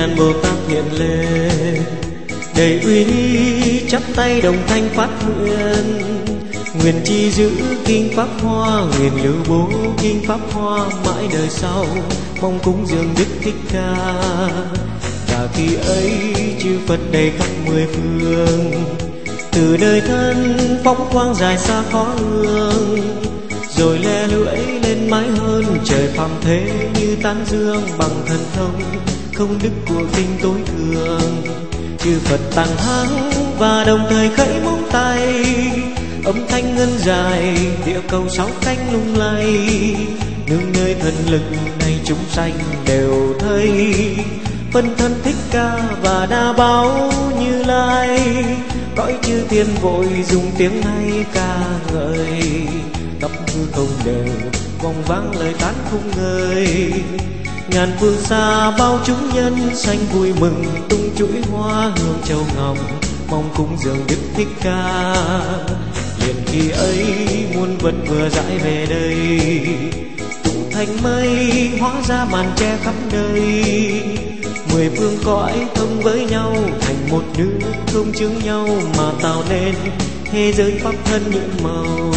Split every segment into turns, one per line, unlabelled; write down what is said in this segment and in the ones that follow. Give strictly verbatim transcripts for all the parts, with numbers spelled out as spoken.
đàn Bồ Tát hiện lên, đầy uy nghi chắp tay đồng thanh phát nguyện. Nguyện chi giữ kinh Pháp Hoa, nguyện lưu bố kinh Pháp Hoa mãi đời sau, mong cúng dường Đức Thích Ca. Và khi ấy chư Phật đầy khắp mười phương, từ đời thân phóng quang dài xa khó ương, rồi le lưỡi lên mái hơn trời phàm thế như tán dương bằng thần thông không đức của kinh tối thượng. Chư Phật tàng hắng và đồng thời khẩy móng tay, âm thanh ngân dài địa cầu sáu cánh lung lay. Nương nơi thần lực này chúng sanh đều thấy, phân thân Thích Ca và Đa Bảo Như Lai. Cõi chư thiên vội dùng tiếng hay ca ngợi, khắp hư không đều vòng vang lời tán không ngơi. Ngàn phương xa bao chúng nhân sanh vui mừng, tung chuỗi hoa hương châu ngọc mong cúng dường Đức Thích Ca. Liền khi ấy muôn vật vừa rãi về đây, tụ thành mây hóa ra màn che khắp nơi. Mười phương cõi thông với nhau thành một nước, không chướng nhau mà tạo nên thế giới pháp thân nhiệm màu.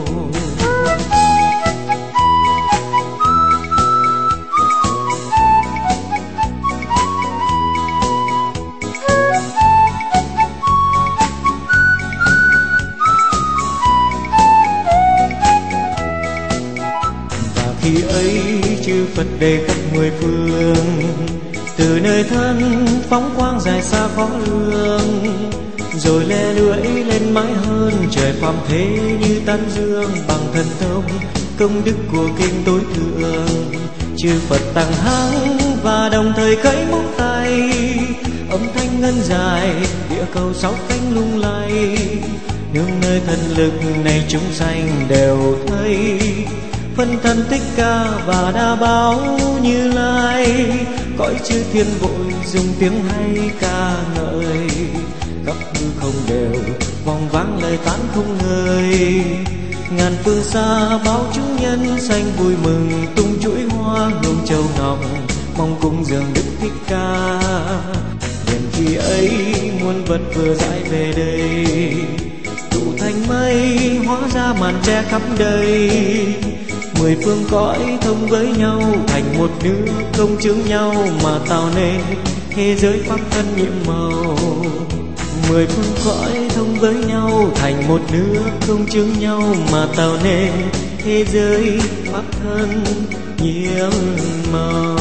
Khi ấy chư Phật đầy khắp mười phương, từ nơi thân phóng quang dài xa khó lường, rồi le lưỡi lên mãi hơn trời phàm thế như tán dương bằng thần thông công đức của kinh tối thượng. Chư Phật tàng hắng và đồng thời khẩy móng tay, âm thanh ngân dài địa cầu sáu cánh lung lay. Nương nơi thần lực này chúng sanh đều thấy, phân thân Thích Ca và Đa Bảo Như Lai. Cõi chư thiên vội dùng tiếng hay ca ngợi, khắp hư không đều vòng vang lời tán không ngơi. Ngàn phương xa bao chúng nhân sanh vui mừng, tung chuỗi hoa hương châu ngọc mong cúng dường Đức Thích Ca. Liền khi ấy muôn vật vừa rãi về đây, tụ thành mây hóa ra màn che khắp đời. Mười phương cõi thông với nhau thành một nước, không chướng nhau mà tạo nên thế giới pháp thân nhiệm màu. Mười phương cõi thông với nhau thành một nước, không chướng nhau mà tạo nên thế giới pháp thân nhiệm màu.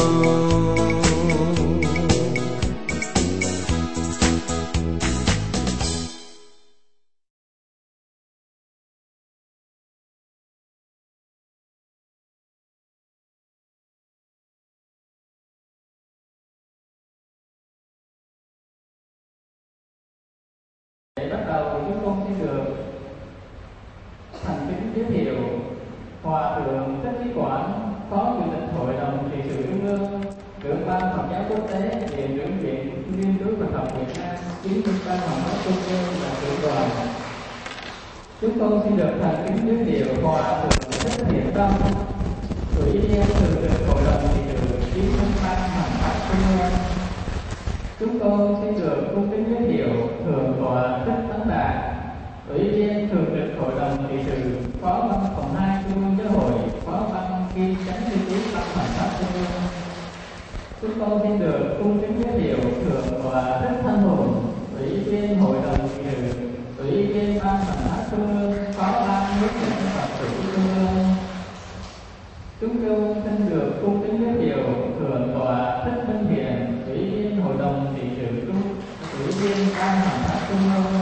Để bắt đầu chúng con xin được thành kính giới thiệu Hòa thượng Thích Trí Quảng, Phó Chủ tịch Hội đồng trị sự Trung ương, trưởng ban Phật giáo quốc tế, viện trưởng viện nghiên cứu Phật học Việt Nam, kiến trúc ban Hoàng pháp Trung ương và trưởng đoàn. Chúng con xin được thành kính giới thiệu Hòa thượng Thích Thiện Tâm, ủy viên thường trực Hội đồng trị sự kiến trúc ban Hoàng pháp Trung ương. Chúng con xin được cung kính giới thiệu Thượng tọa Thích Tấn Đạt, ủy viên thường trực Hội đồng trị sự, Phó văn phòng hai Trung ương Giáo hội, Phó ban kiêm chánh thư ký ban Hoàng pháp Trung ương. Chúng con xin được cung kính giới thiệu Thượng tọa Thích Thanh Hùng, ủy viên Hội đồng trị sự, ủy viên ban Hoàng pháp Trung ương, Phó ban hướng dẫn Phật tử Trung ương. Chúng con xin được cung kính giới thiệu Thượng tọa Thích Minh Thiện, ủy viên Hội đồng trị sự Trung, ủy viên ban Hoàng pháp Trung ương.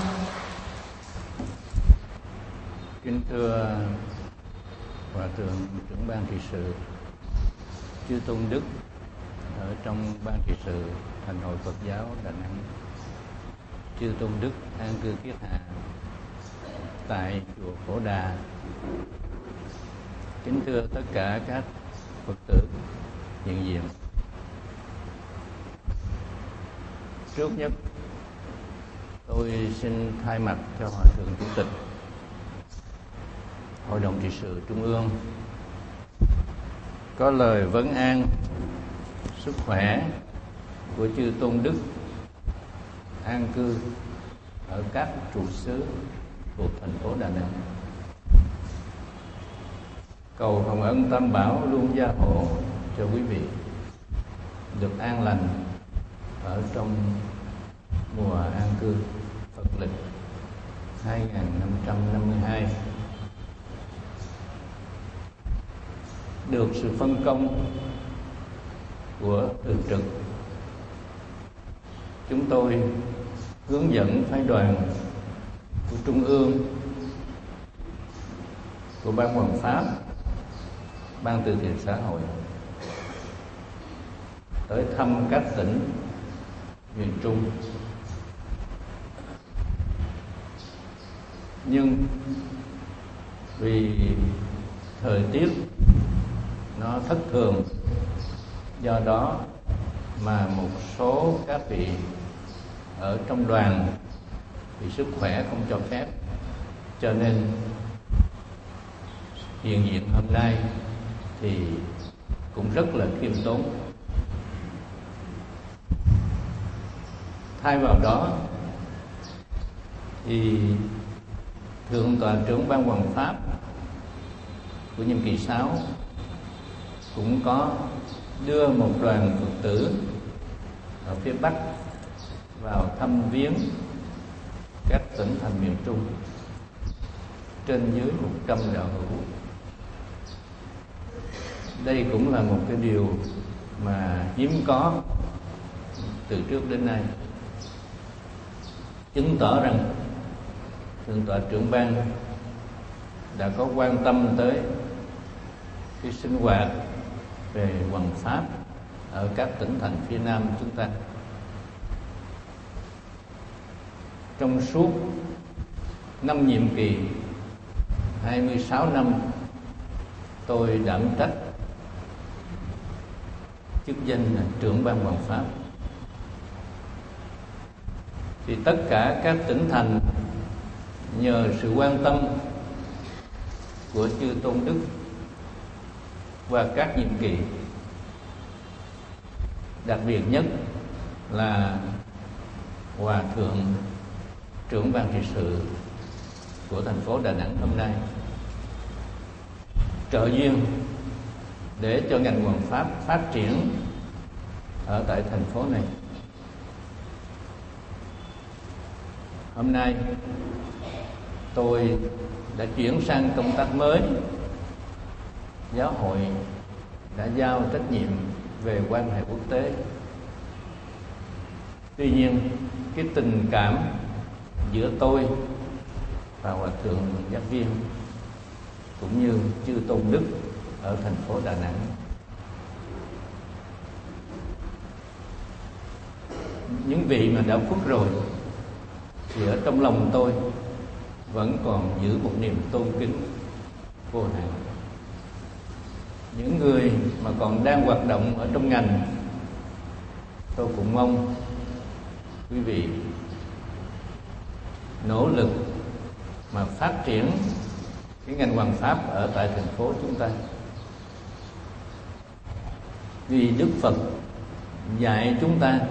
Kính thưa Hòa thượng trưởng ban trị sự, chư tôn đức ở trong ban trị sự Thành hội Phật giáo Đà Nẵng, chư tôn đức an cư kiết hạ tại chùa Phổ Đà, kính thưa tất cả các Phật tử hiện diện. Trước nhất, tôi xin thay mặt cho Hòa thượng Chủ tịch Hội đồng trị sự Trung ương có lời vấn an sức khỏe của chư tôn đức an cư ở các trụ xứ thuộc thành phố Đà Nẵng. Cầu hồng ân Tam Bảo luôn gia hộ cho quý vị được an lành ở trong mùa an cư Phật lịch hai nghìn năm trăm năm mươi hai, được sự phân công của thường trực. Chúng tôi hướng dẫn phái đoàn của Trung ương, của Ban Hoằng Pháp, Ban Từ thiện xã hội tới thăm các tỉnh miền Trung. Nhưng vì thời tiết nó thất thường, do đó mà một số các vị ở trong đoàn vì sức khỏe không cho phép, cho nên hiện diện hôm nay thì cũng rất là khiêm tốn. Thay vào đó thì Thượng tọa trưởng Ban Hoằng Pháp của nhiệm kỳ sáu cũng có đưa một đoàn Phật tử ở phía Bắc vào thăm viếng các tỉnh thành miền Trung trên dưới một trăm đạo hữu. Đây cũng là một cái điều mà hiếm có từ trước đến nay, chứng tỏ rằng Thượng tọa trưởng ban đã có quan tâm tới cái sinh hoạt về hoằng pháp ở các tỉnh thành phía Nam chúng ta. Trong suốt năm nhiệm kỳ hai mươi sáu năm tôi đảm trách chức danh là trưởng ban hoằng pháp, thì tất cả các tỉnh thành nhờ sự quan tâm của chư tôn đức qua các nhiệm kỳ, đặc biệt nhất là Hòa thượng trưởng ban trị sự của thành phố Đà Nẵng hôm nay trợ duyên để cho ngành hoằng pháp phát triển ở tại thành phố này. Hôm nay tôi đã chuyển sang công tác mới. Giáo hội đã giao trách nhiệm về quan hệ quốc tế. Tuy nhiên, cái tình cảm giữa tôi và Hòa thượng Giác Viên cũng như chư tôn đức ở thành phố Đà Nẵng, những vị mà đã khuất rồi, thì ở trong lòng tôi vẫn còn giữ một niềm tôn kính vô hạn. Những người mà còn đang hoạt động ở trong ngành, tôi cũng mong quý vị nỗ lực mà phát triển cái ngành hoằng pháp ở tại thành phố chúng ta. Vì Đức Phật dạy chúng ta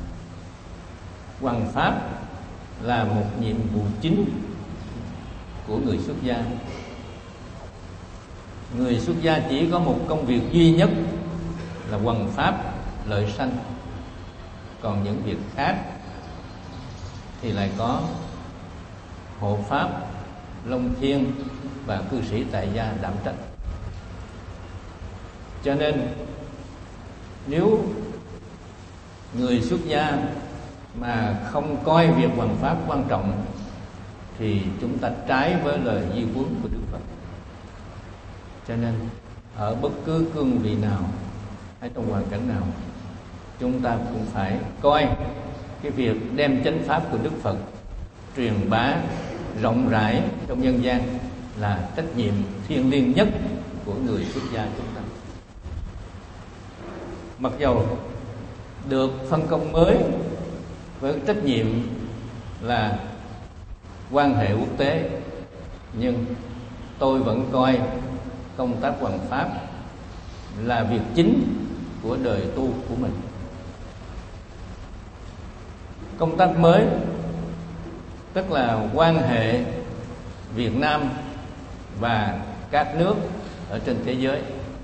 hoằng pháp là một nhiệm vụ chính của người xuất gia. Người xuất gia chỉ có một công việc duy nhất là hoằng pháp lợi sanh, còn những việc khác thì lại có hộ pháp, long thiên và cư sĩ tại gia đảm trách. Cho nên nếu người xuất gia mà không coi việc hoằng pháp quan trọng thì chúng ta trái với lời di huấn của Đức Phật. Cho nên ở bất cứ cương vị nào hay trong hoàn cảnh nào, chúng ta cũng phải coi cái việc đem chánh pháp của Đức Phật truyền bá rộng rãi trong nhân gian là trách nhiệm thiêng liêng nhất của người xuất gia chúng ta. Mặc dầu được phân công mới với trách nhiệm là quan hệ quốc tế, nhưng tôi vẫn coi công tác hoằng pháp là việc chính của đời tu của mình. công tác mới, tức là quan hệ Việt Nam và các nước ở trên thế giới.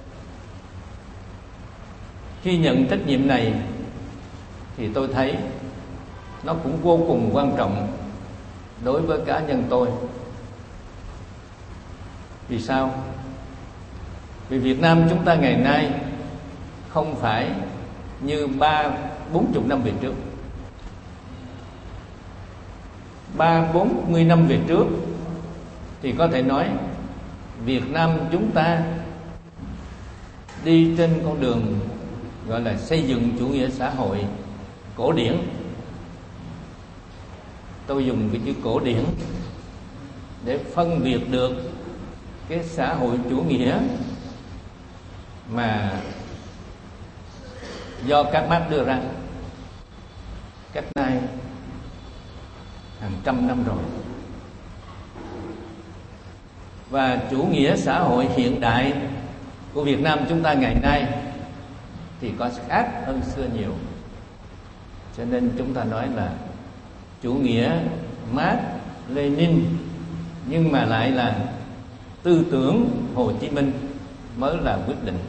Khi nhận trách nhiệm này thì tôi thấy nó cũng vô cùng quan trọng đối với cá nhân tôi. Vì sao? Vì Việt Nam chúng ta ngày nay không phải như ba bốn chục năm về trước. Ba bốn mươi năm về trước thì có thể nói Việt Nam chúng ta đi trên con đường gọi là xây dựng chủ nghĩa xã hội cổ điển. Tôi dùng cái chữ cổ điển để phân biệt được cái xã hội chủ nghĩa mà do các Mác đưa ra cách nay hàng trăm năm rồi, và chủ nghĩa xã hội hiện đại của Việt Nam chúng ta ngày nay thì có khác hơn xưa nhiều. Cho nên chúng ta nói là chủ nghĩa Mác Lênin, nhưng mà lại là tư tưởng Hồ Chí Minh mới là quyết định.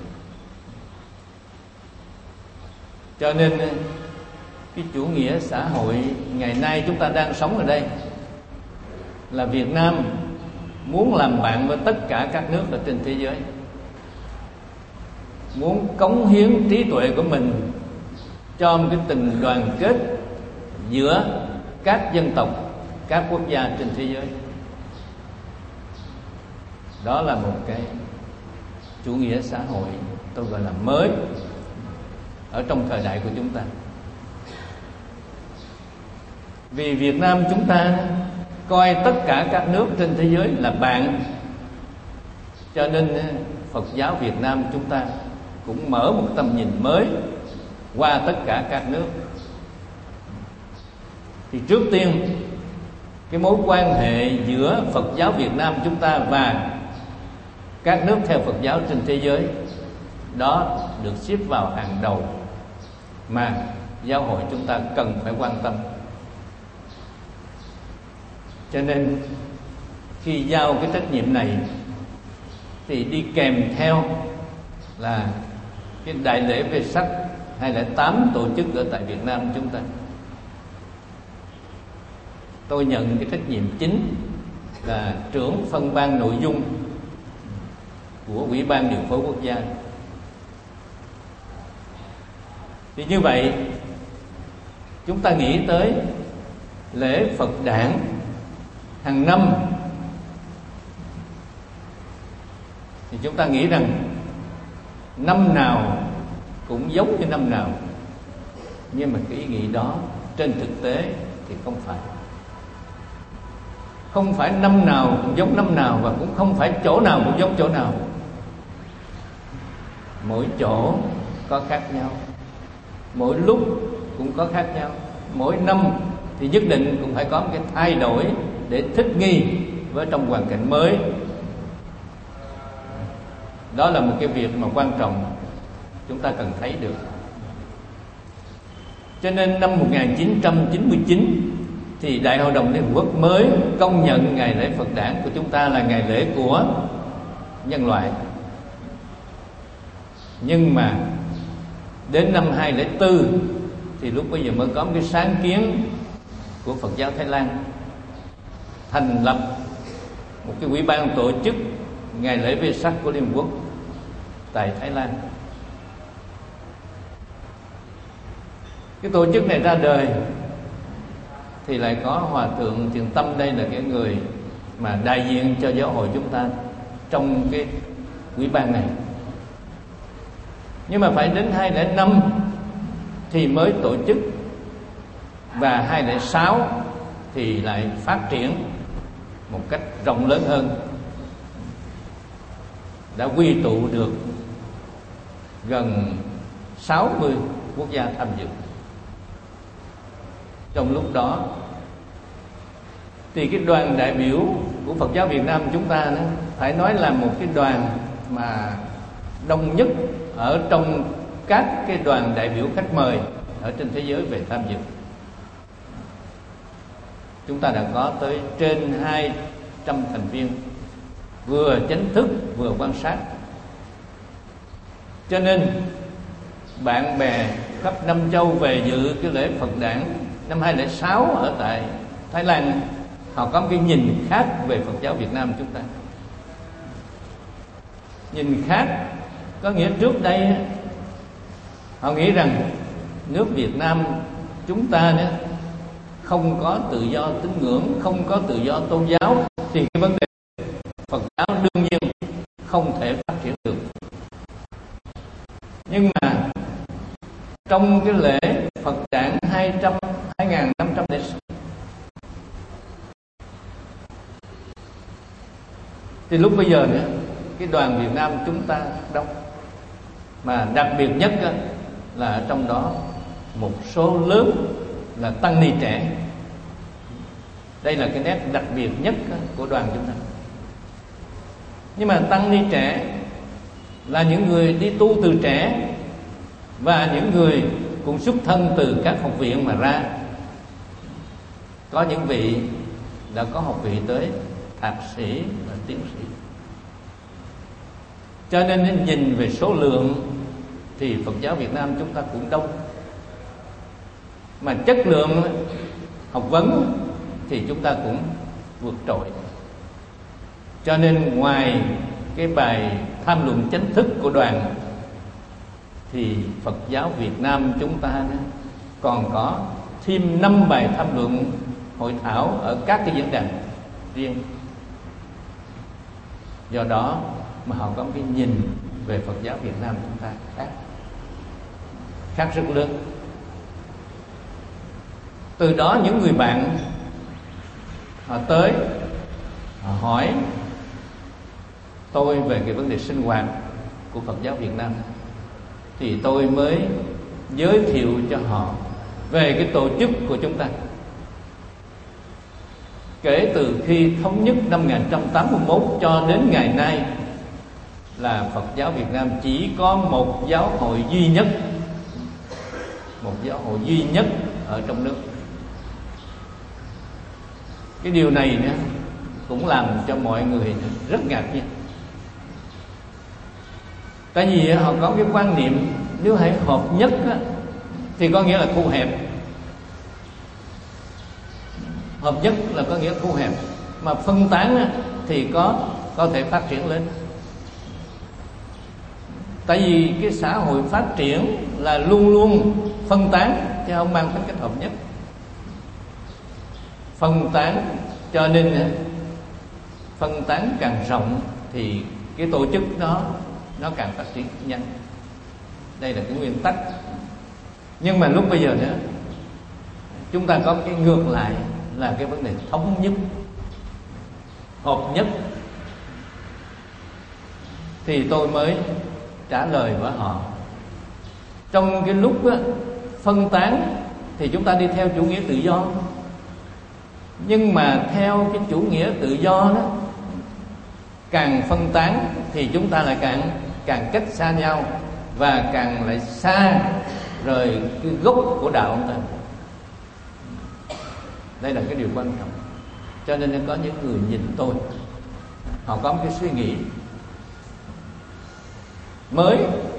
Cho nên cái chủ nghĩa xã hội ngày nay chúng ta đang sống ở đây là Việt Nam muốn làm bạn với tất cả các nước ở trên thế giới, muốn cống hiến trí tuệ của mình cho một cái tình đoàn kết giữa các dân tộc, các quốc gia trên thế giới. Đó là một cái chủ nghĩa xã hội tôi gọi là mới ở trong thời đại của chúng ta. Vì Việt Nam chúng ta coi tất cả các nước trên thế giới là bạn, cho nên Phật giáo Việt Nam chúng ta cũng mở một tầm nhìn mới qua tất cả các nước. Thì trước tiên cái mối quan hệ giữa Phật giáo Việt Nam chúng ta và các nước theo Phật giáo trên thế giới đó được xếp vào hàng đầu mà giáo hội chúng ta cần phải quan tâm. Cho nên khi giao cái trách nhiệm này thì đi kèm theo là cái đại lễ Vesak hai không không tám tổ chức ở tại Việt Nam chúng ta. Tôi nhận cái trách nhiệm chính là trưởng phân ban nội dung của Ủy ban Điều phối Quốc gia. Thì như vậy chúng ta nghĩ tới lễ Phật đản hàng năm thì chúng ta nghĩ rằng năm nào cũng giống như năm nào, nhưng mà cái ý nghĩ đó trên thực tế thì không phải. Không phải năm nào cũng giống năm nào, và cũng không phải chỗ nào cũng giống chỗ nào. Mỗi chỗ có khác nhau, mỗi lúc cũng có khác nhau, mỗi năm thì nhất định cũng phải có một cái thay đổi để thích nghi với trong hoàn cảnh mới. Đó là một cái việc mà quan trọng chúng ta cần thấy được. Cho nên năm một nghìn chín trăm chín mươi chín thì Đại hội đồng Liên Hợp Quốc mới công nhận ngày lễ Phật đản của chúng ta là ngày lễ của nhân loại. Nhưng mà đến năm hai không không bốn thì lúc bây giờ mới có một cái sáng kiến của Phật giáo Thái Lan thành lập một cái ủy ban tổ chức ngày lễ Vesak của Liên Hợp Quốc tại Thái Lan. Cái tổ chức này ra đời thì lại có Hòa thượng Thiện Tâm, đây là cái người mà đại diện cho giáo hội chúng ta trong cái ủy ban này. Nhưng mà phải đến hai không không năm thì mới tổ chức, và hai không không sáu thì lại phát triển một cách rộng lớn hơn, đã quy tụ được gần sáu mươi quốc gia tham dự. Trong lúc đó thì cái đoàn đại biểu của Phật giáo Việt Nam chúng ta đó, phải nói là một cái đoàn mà đông nhất ở trong các cái đoàn đại biểu khách mời ở trên thế giới về tham dự. chúng ta đã có tới trên hai trăm thành viên, vừa chánh thức vừa quan sát. Cho nên bạn bè khắp năm châu về dự cái lễ Phật đản năm hai không không sáu ở tại Thái Lan, họ có một cái nhìn khác về Phật giáo Việt Nam chúng ta. Nhìn khác có nghĩa trước đây họ nghĩ rằng nước Việt Nam chúng ta nữa không có tự do tín ngưỡng, không có tự do tôn giáo, thì cái vấn đề Phật giáo đương nhiên không thể phát triển được. Nhưng mà trong cái lễ Phật đản hai nghìn năm trăm lẻ sáu thì lúc bây giờ nữa, cái đoàn Việt Nam chúng ta đông, mà đặc biệt nhất là ở trong đó một số lớn là tăng ni trẻ. Đây là cái nét đặc biệt nhất của đoàn chúng ta. Nhưng mà tăng ni trẻ là những người đi tu từ trẻ, và những người cũng xuất thân từ các học viện mà ra. Có những vị đã có học vị tới thạc sĩ và tiến sĩ. Cho nên nhìn về số lượng thì Phật giáo Việt Nam chúng ta cũng đông, mà chất lượng học vấn thì chúng ta cũng vượt trội. Cho nên ngoài cái bài tham luận chính thức của đoàn, thì Phật giáo Việt Nam chúng ta còn có thêm năm bài tham luận hội thảo ở các cái diễn đàn riêng. Do đó mà họ có một cái nhìn về Phật giáo Việt Nam chúng ta khác, khác rất lớn. Từ đó những người bạn họ tới, họ hỏi tôi về cái vấn đề sinh hoạt của Phật giáo Việt Nam, thì tôi mới giới thiệu cho họ về cái tổ chức của chúng ta. Kể từ khi thống nhất năm một nghìn chín trăm tám mươi mốt cho đến ngày nay, là Phật giáo Việt Nam chỉ có một giáo hội duy nhất, một giáo hội duy nhất ở trong nước. Cái điều này nữa cũng làm cho mọi người rất ngạc nhiên. Tại vì họ có cái quan niệm nếu hãy hợp nhất á, thì có nghĩa là thu hẹp. Hợp nhất là có nghĩa thu hẹp, mà phân tán á, thì có có thể phát triển lên. Tại vì cái xã hội phát triển là luôn luôn phân tán, chứ không mang tính cách hợp nhất. Phân tán, cho nên phân tán càng rộng thì cái tổ chức đó nó càng phát triển nhanh. Đây là cái nguyên tắc. Nhưng mà lúc bây giờ nữa, chúng ta có cái ngược lại là cái vấn đề thống nhất, hợp nhất. Thì tôi mới trả lời với họ, trong cái lúc đó, phân tán thì chúng ta đi theo chủ nghĩa tự do. Nhưng mà theo cái chủ nghĩa tự do đó, càng phân tán thì chúng ta lại càng càng cách xa nhau, và càng lại xa rời cái gốc của đạo ông ta. Đây là cái điều quan trọng. Cho nên có những người nhìn tôi, họ có một cái suy nghĩ mới,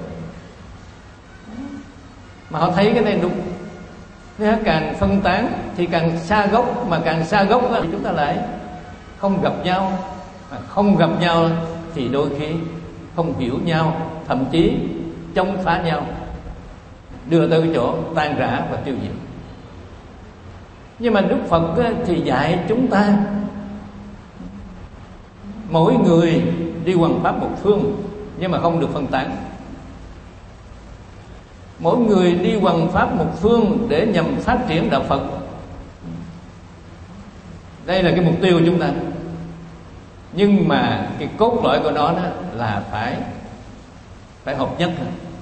mà họ thấy cái này đúng. Nếu càng phân tán thì càng xa gốc, mà càng xa gốc thì chúng ta lại không gặp nhau. Mà không gặp nhau thì đôi khi không hiểu nhau, thậm chí chống phá nhau, đưa tới cái chỗ tan rã và tiêu diệt. Nhưng mà Đức Phật thì dạy chúng ta mỗi người đi hoằng pháp một phương, nhưng mà không được phân tán. Mỗi người đi hoằng pháp một phương để nhằm phát triển đạo Phật. Đây là cái mục tiêu của chúng ta. Nhưng mà cái cốt lõi của nó đó là phải phải hợp nhất,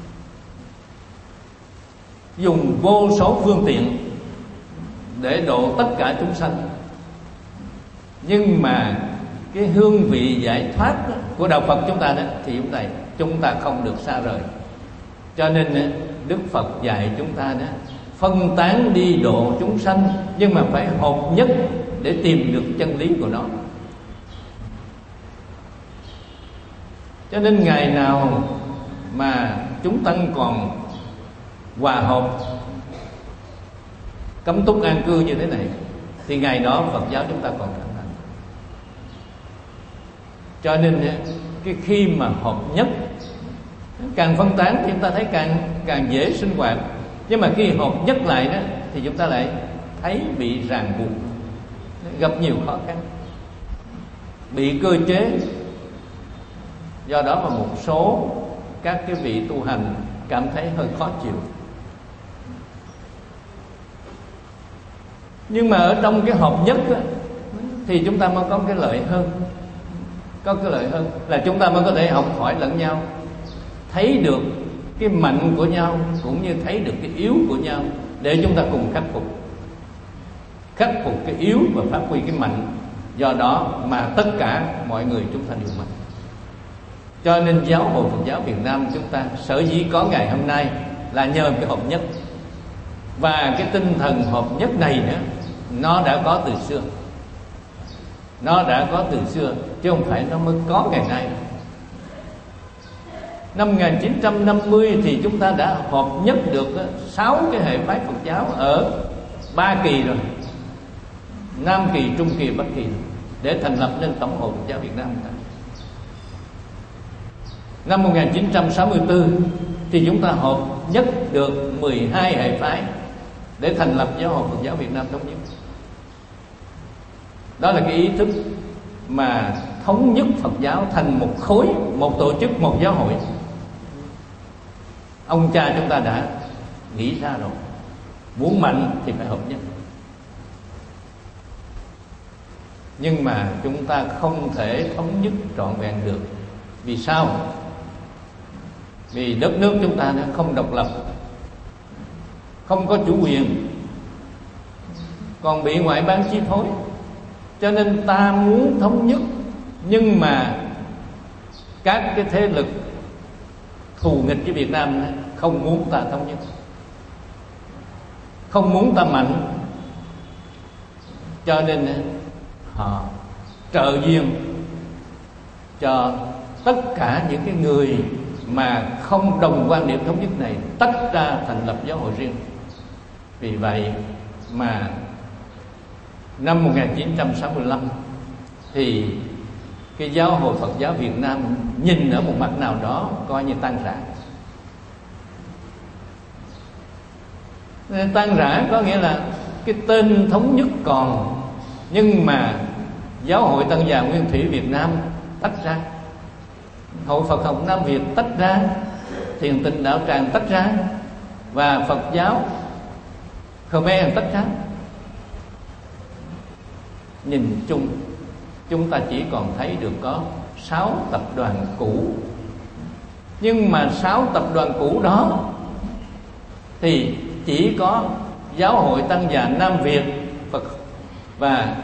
dùng vô số phương tiện để độ tất cả chúng sanh. Nhưng mà cái hương vị giải thoát của đạo Phật chúng ta đó, thì lúc này chúng ta không được xa rời. Cho nên Đức Phật dạy chúng ta đó, phân tán đi độ chúng sanh, nhưng mà phải hợp nhất để tìm được chân lý của nó. Cho nên ngày nào mà chúng tăng còn hòa hợp cấm túc an cư như thế này thì ngày đó Phật giáo chúng ta còn thịnh hành. Cho nên cái khi mà hợp nhất, càng phân tán thì chúng ta thấy càng càng dễ sinh hoạt, nhưng mà khi hợp nhất lại đó thì chúng ta lại thấy bị ràng buộc, gặp nhiều khó khăn, bị cơ chế. Do đó mà một số các cái vị tu hành cảm thấy hơi khó chịu. Nhưng mà ở trong cái hợp nhất đó, thì chúng ta mới có cái lợi hơn. Có cái lợi hơn là chúng ta mới có thể học hỏi lẫn nhau, thấy được cái mạnh của nhau cũng như thấy được cái yếu của nhau, để chúng ta cùng khắc phục khắc phục cái yếu và phát huy cái mạnh. Do đó mà tất cả mọi người chúng ta đều mạnh. Cho nên giáo hội Phật giáo Việt Nam chúng ta sở dĩ có ngày hôm nay là nhờ cái hợp nhất. Và cái tinh thần hợp nhất này nữa, nó đã có từ xưa. Nó đã có từ xưa, chứ không phải nó mới có ngày nay. Năm một nghìn chín trăm năm mươi thì chúng ta đã hợp nhất được sáu cái hệ phái Phật giáo ở ba kỳ rồi, Nam kỳ, Trung kỳ, Bắc kỳ, để thành lập nên Tổng hội Phật giáo Việt Nam. Năm một nghìn chín trăm sáu mươi tư thì chúng ta hợp nhất được mười hai hệ phái để thành lập Giáo hội Phật giáo Việt Nam thống nhất. Đó là cái ý thức mà thống nhất Phật giáo thành một khối, một tổ chức, một giáo hội. Ông cha chúng ta đã nghĩ ra rồi. Muốn mạnh thì phải hợp nhất. Nhưng mà chúng ta không thể thống nhất trọn vẹn được. Vì sao? Vì đất nước chúng ta nó không độc lập, không có chủ quyền, còn bị ngoại bang chi phối. Cho nên ta muốn thống nhất, nhưng mà các cái thế lực thù nghịch với Việt Nam không muốn ta thống nhất, không muốn ta mạnh. Cho nên họ trợ duyên cho tất cả những cái người mà không đồng quan điểm thống nhất này tách ra thành lập giáo hội riêng. Vì vậy mà năm một nghìn chín trăm sáu mươi lăm thì cái giáo hội Phật giáo Việt Nam nhìn ở một mặt nào đó coi như tan rã. Tan rã có nghĩa là cái tên thống nhất còn, nhưng mà giáo hội Tăng già Nguyên Thủy Việt Nam tách ra, Hội Phật học Nam Việt tách ra, Thiền Tịnh Đạo Tràng tách ra, và Phật giáo Khmer tách ra. Nhìn chung chúng ta chỉ còn thấy được có sáu tập đoàn cũ. Nhưng mà sáu tập đoàn cũ đó thì chỉ có Giáo hội Tăng già Nam Việt Phật và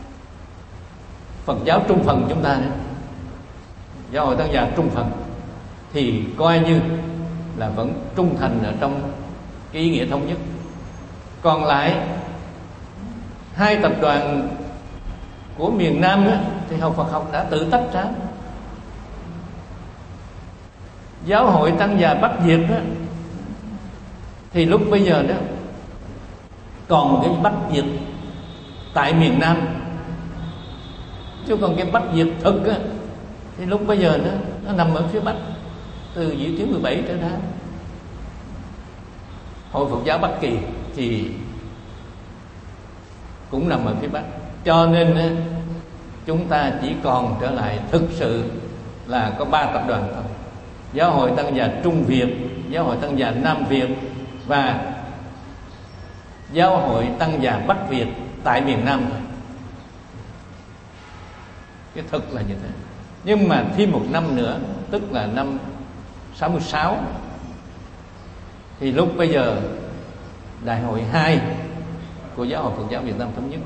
Phật giáo Trung Phần chúng ta nữa. Giáo hội Tăng già Trung Phần thì coi như là vẫn trung thành ở trong cái ý nghĩa thống nhất. Còn lại hai tập đoàn của miền Nam đó, thì Học Phật học đã tự tách ra. Giáo hội Tăng già Bắc Việt đó, thì lúc bây giờ đó còn cái Bắc Việt tại miền Nam, chứ còn cái Bắc Việt thực á, thì lúc bây giờ nó, nó nằm ở phía Bắc, từ Vĩ Tuyến mười bảy trở ra. Hội Phật giáo Bắc Kỳ thì cũng nằm ở phía Bắc. Cho nên á, chúng ta chỉ còn trở lại thực sự là có ba tập đoàn thôi: Giáo hội Tăng già Trung Việt, Giáo hội Tăng già Nam Việt và Giáo hội Tăng già Bắc Việt tại miền Nam thôi. Cái thực là như thế. Nhưng mà thêm một năm nữa, tức là năm sáu mươi sáu, thì lúc bây giờ đại hội hai của Giáo hội Phật giáo Việt Nam thống nhất.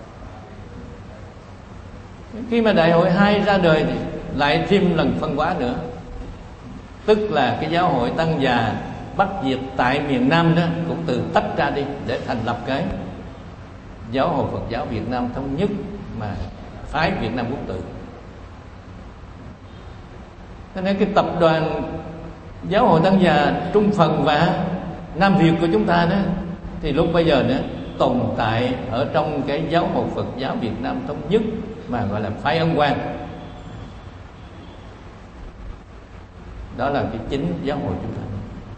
Khi mà đại hội hai ra đời thì lại thêm lần phân hóa nữa, tức là cái Giáo hội Tăng già Bắc Việt tại miền Nam đó cũng tự tách ra đi để thành lập cái Giáo hội Phật giáo Việt Nam Thống Nhất mà phái Việt Nam Quốc Tự. Cho nên cái tập đoàn Giáo hội Tăng già Trung Phần và Nam Việt của chúng ta đó, thì lúc bây giờ nữa tồn tại ở trong cái Giáo hội Phật giáo Việt Nam Thống Nhất mà gọi là phái Ấn Quang. Đó là cái chính giáo hội chúng ta.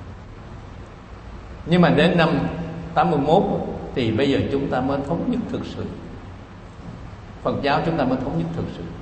Nhưng mà đến năm tám mươi mốt thì bây giờ chúng ta mới thống nhất thực sự. Phật giáo chúng ta mới thống nhất thực sự.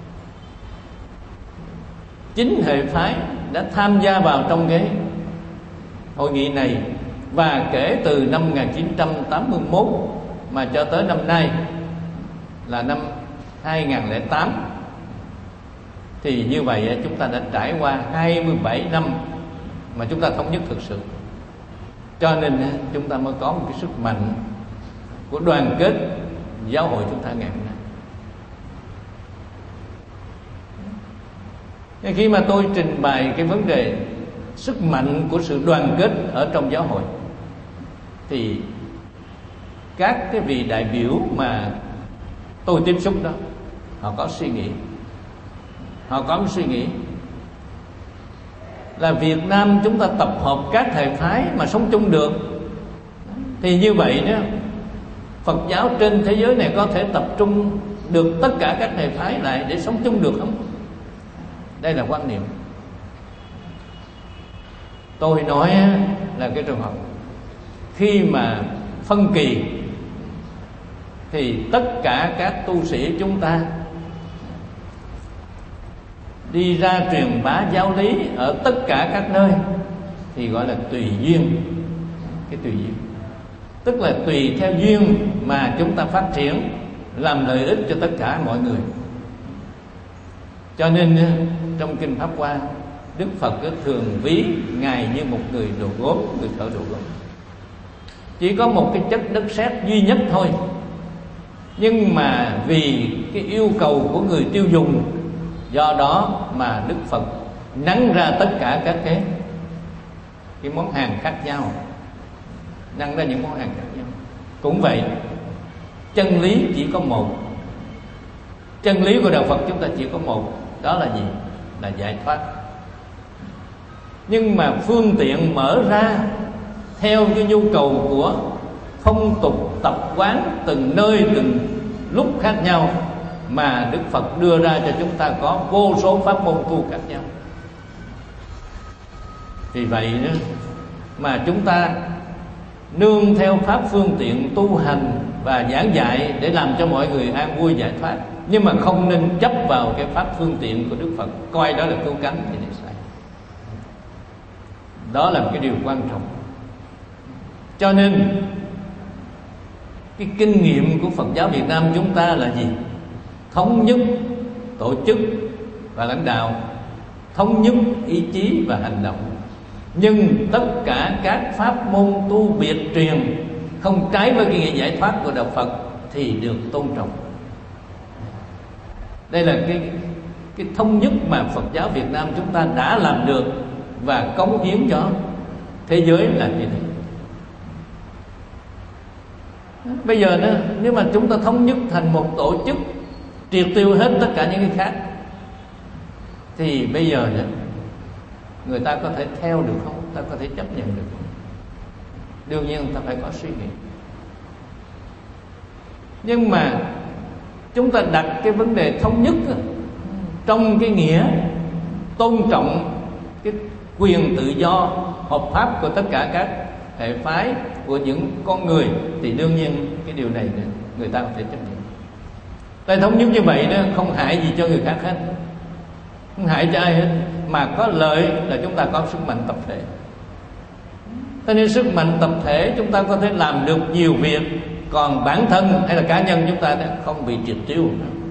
Chính hệ phái đã tham gia vào trong cái hội nghị này. Và kể từ năm một nghìn chín trăm tám mươi mốt mà cho tới năm nay là năm hai nghìn không trăm lẻ tám, thì như vậy chúng ta đã trải qua hai mươi bảy năm mà chúng ta thống nhất thực sự. Cho nên chúng ta mới có một cái sức mạnh của đoàn kết giáo hội chúng ta ngày hôm nay. Nên khi mà tôi trình bày cái vấn đề sức mạnh của sự đoàn kết ở trong giáo hội, thì các cái vị đại biểu mà tôi tiếp xúc đó, họ có suy nghĩ, họ có một suy nghĩ là Việt Nam chúng ta tập hợp các thể phái mà sống chung được, thì như vậy đó, Phật giáo trên thế giới này có thể tập trung được tất cả các thể phái lại để sống chung được không? Đây là quan niệm. Tôi nói là cái trường hợp khi mà phân kỳ thì tất cả các tu sĩ chúng ta đi ra truyền bá giáo lý ở tất cả các nơi thì gọi là tùy duyên. Cái tùy duyên tức là tùy theo duyên mà chúng ta phát triển, làm lợi ích cho tất cả mọi người. Cho nên trong Kinh Pháp Hoa, Đức Phật thường ví Ngài như một người đồ gốm, người thợ đồ gốm. Chỉ có một cái chất đất sét duy nhất thôi, nhưng mà vì cái yêu cầu của người tiêu dùng, do đó mà Đức Phật nắn ra tất cả các cái cái món hàng khác nhau, nắn ra những món hàng khác nhau. Cũng vậy, chân lý chỉ có một. Chân lý của đạo Phật chúng ta chỉ có một, đó là gì? Là giải thoát. Nhưng mà phương tiện mở ra theo cái nhu cầu của phong tục tập quán từng nơi từng lúc khác nhau, mà Đức Phật đưa ra cho chúng ta có vô số pháp môn tu khác nhau. Vì vậy đó mà chúng ta nương theo pháp phương tiện tu hành và giảng dạy để làm cho mọi người an vui giải thoát, nhưng mà không nên chấp vào cái pháp phương tiện của Đức Phật, coi đó là cứu cánh thì để sai. Đó là một cái điều quan trọng. Cho nên cái kinh nghiệm của Phật giáo Việt Nam chúng ta là gì? Thống nhất tổ chức và lãnh đạo, thống nhất ý chí và hành động. Nhưng tất cả các pháp môn tu biệt truyền không trái với cái nghĩa giải thoát của đạo Phật thì được tôn trọng. Đây là cái cái thống nhất mà Phật giáo Việt Nam chúng ta đã làm được và cống hiến cho thế giới là như thế. Bây giờ nữa, nếu mà chúng ta thống nhất thành một tổ chức, triệt tiêu hết tất cả những cái khác, thì bây giờ nữa, người ta có thể theo được không? Ta có thể chấp nhận được không? Đương nhiên ta phải có suy nghĩ. Nhưng mà chúng ta đặt cái vấn đề thống nhất trong cái nghĩa tôn trọng cái quyền tự do hợp pháp của tất cả các hệ phái của những con người, thì đương nhiên cái điều này người ta có thể chấp nhận. Tại thống nhất như vậy đó không hại gì cho người khác hết, không hại cho ai hết, mà có lợi là chúng ta có sức mạnh tập thể. Cho nên sức mạnh tập thể chúng ta có thể làm được nhiều việc, còn bản thân hay là cá nhân chúng ta đã không bị triệt tiêu.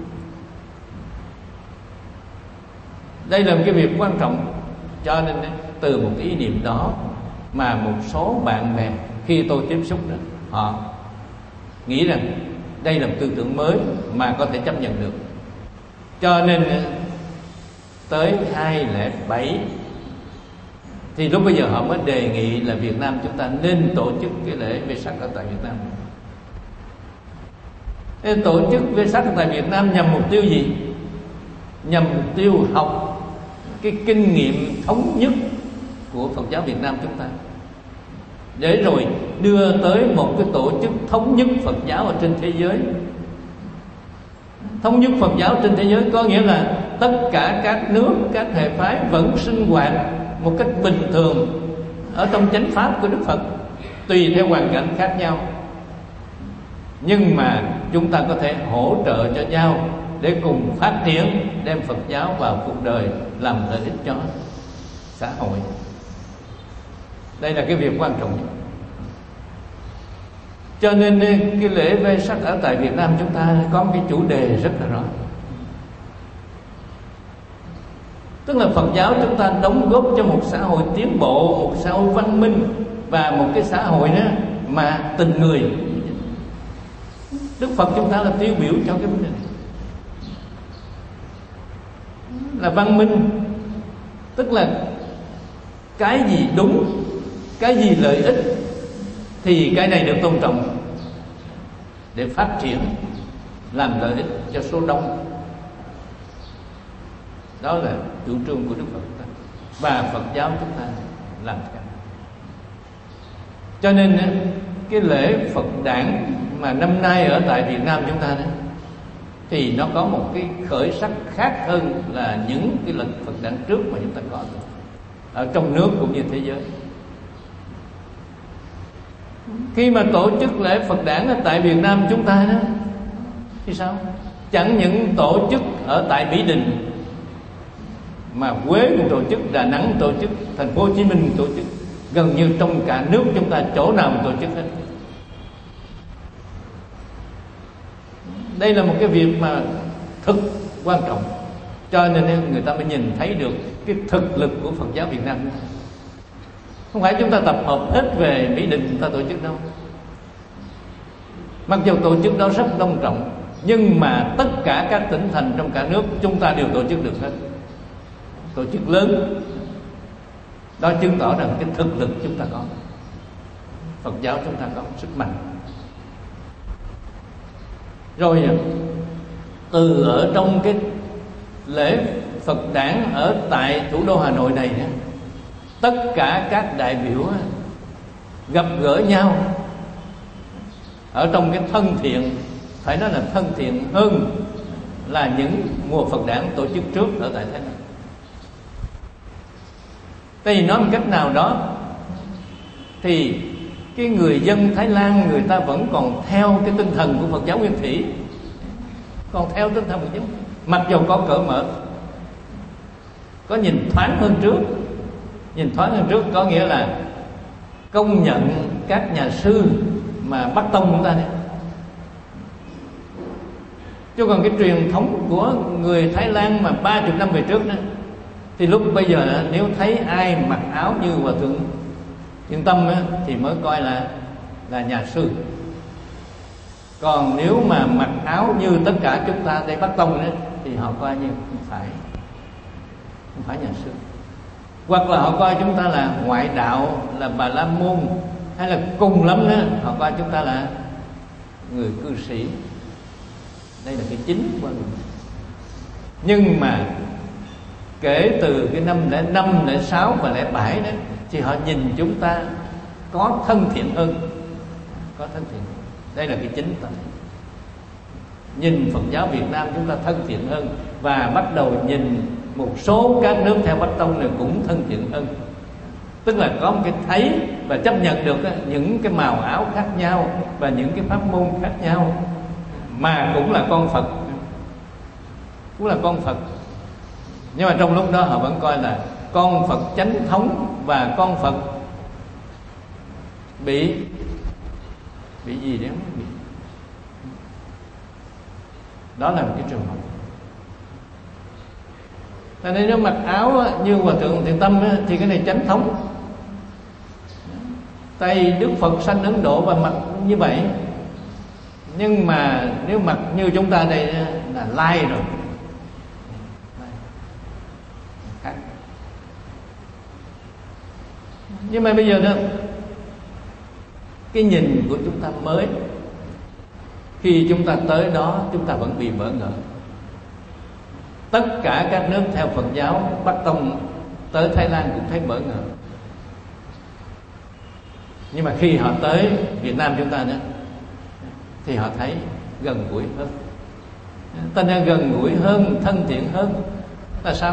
Đây là một cái việc quan trọng. Cho nên từ một cái ý niệm đó mà một số bạn bè khi tôi tiếp xúc đó, họ nghĩ rằng đây là một tư tưởng mới mà có thể chấp nhận được. Cho nên tới hai không không bảy thì lúc bây giờ họ mới đề nghị là Việt Nam chúng ta nên tổ chức cái lễ Vesak ở tại Việt Nam. Tổ chức Vesak tại Việt Nam nhằm mục tiêu gì? Nhằm mục tiêu học cái kinh nghiệm thống nhất của Phật giáo Việt Nam chúng ta, để rồi đưa tới một cái tổ chức thống nhất Phật giáo ở trên thế giới. Thống nhất Phật giáo trên thế giới có nghĩa là tất cả các nước, các hệ phái vẫn sinh hoạt một cách bình thường ở trong chánh pháp của Đức Phật, tùy theo hoàn cảnh khác nhau, nhưng mà chúng ta có thể hỗ trợ cho nhau để cùng phát triển, đem Phật giáo vào cuộc đời, làm lợi ích cho xã hội. Đây là cái việc quan trọng nhất. Cho nên cái lễ Vesak ở tại Việt Nam chúng ta có một cái chủ đề rất là rõ, tức là Phật giáo chúng ta đóng góp cho một xã hội tiến bộ, một xã hội văn minh, và một cái xã hội đó mà tình người. Đức Phật chúng ta là tiêu biểu cho cái vấn đề này, là văn minh, tức là cái gì đúng, cái gì lợi ích thì cái này được tôn trọng để phát triển, làm lợi ích cho số đông. Đó là chủ trương của Đức Phật chúng ta, và Phật giáo chúng ta làm theo. Cho nên cái lễ Phật đản mà năm nay ở tại Việt Nam chúng ta đó, thì nó có một cái khởi sắc khác hơn là những cái lần Phật đản trước mà chúng ta có ở trong nước cũng như thế giới. Khi mà tổ chức lễ Phật đản ở tại Việt Nam chúng ta đó thì sao? Chẳng những tổ chức ở tại Mỹ Đình, mà Huế cũng tổ chức, Đà Nẵng tổ chức, thành phố Hồ Chí Minh tổ chức, gần như trong cả nước chúng ta chỗ nào mà tổ chức hết. Đây là một cái việc mà thực quan trọng, cho nên người ta mới nhìn thấy được cái thực lực của Phật giáo Việt Nam. Không phải chúng ta tập hợp hết về Mỹ Đình chúng ta tổ chức đâu. Mặc dù tổ chức đó rất long trọng, nhưng mà tất cả các tỉnh thành trong cả nước chúng ta đều tổ chức được hết, tổ chức lớn. Đó chứng tỏ rằng cái thực lực chúng ta có, Phật giáo chúng ta có sức mạnh. Rồi từ ở trong cái lễ Phật đản ở tại thủ đô Hà Nội này, tất cả các đại biểu gặp gỡ nhau ở trong cái thân thiện, phải nói là thân thiện hơn là những mùa Phật đản tổ chức trước ở tại Thái Lan. Tại vì nói một cách nào đó thì cái người dân Thái Lan người ta vẫn còn theo cái tinh thần của Phật giáo Nguyên Thủy, còn theo tinh thần Phật giáo, mặc dù có cởi mở, có nhìn thoáng hơn trước. Nhìn thoáng hơn trước có nghĩa là công nhận các nhà sư mà Bắc Tông chúng ta đấy. Chứ còn cái truyền thống của người Thái Lan mà ba mươi năm về trước đó, thì lúc bây giờ nếu thấy ai mặc áo như Hòa Thượng Yên Tâm á, thì mới coi là là nhà sư. Còn nếu mà mặc áo như tất cả chúng ta đây Bắc Tông đó, thì họ coi như không phải không phải nhà sư, hoặc là họ coi chúng ta là ngoại đạo, là Bà La Môn, hay là cùng lắm đó họ coi chúng ta là người cư sĩ. Đây là cái chính của mình. Nhưng mà kể từ cái năm lẻ năm, lẻ sáu và lẻ bảy đó, thì họ nhìn chúng ta có thân thiện hơn, có thân thiện. Đây là cái chính. Nhìn Phật giáo Việt Nam chúng ta thân thiện hơn, và bắt đầu nhìn một số các nước theo Bắc Tông này cũng thân thiện hơn. Tức là có một cái thấy và chấp nhận được những cái màu áo khác nhau và những cái pháp môn khác nhau, mà cũng là con Phật, cũng là con Phật. Nhưng mà trong lúc đó họ vẫn coi là con Phật chánh thống và con Phật bị bị gì đấy bị. Đó là một cái trường hợp. Cho nên nếu mặc áo như Hòa Thượng Thiện Tâm thì cái này chánh thống. Tại Đức Phật sanh Ấn Độ và mặc như vậy. Nhưng mà nếu mặc như chúng ta đây là lai rồi, khác. Nhưng mà bây giờ đó, cái nhìn của chúng ta mới, khi chúng ta tới đó chúng ta vẫn bị bỡ ngỡ. Tất cả các nước theo Phật giáo Bắc Tông tới Thái Lan cũng thấy bỡ ngỡ. Nhưng mà khi họ tới Việt Nam chúng ta nữa thì họ thấy gần gũi hơn. Ta nên gần gũi hơn, thân thiện hơn. Là sao?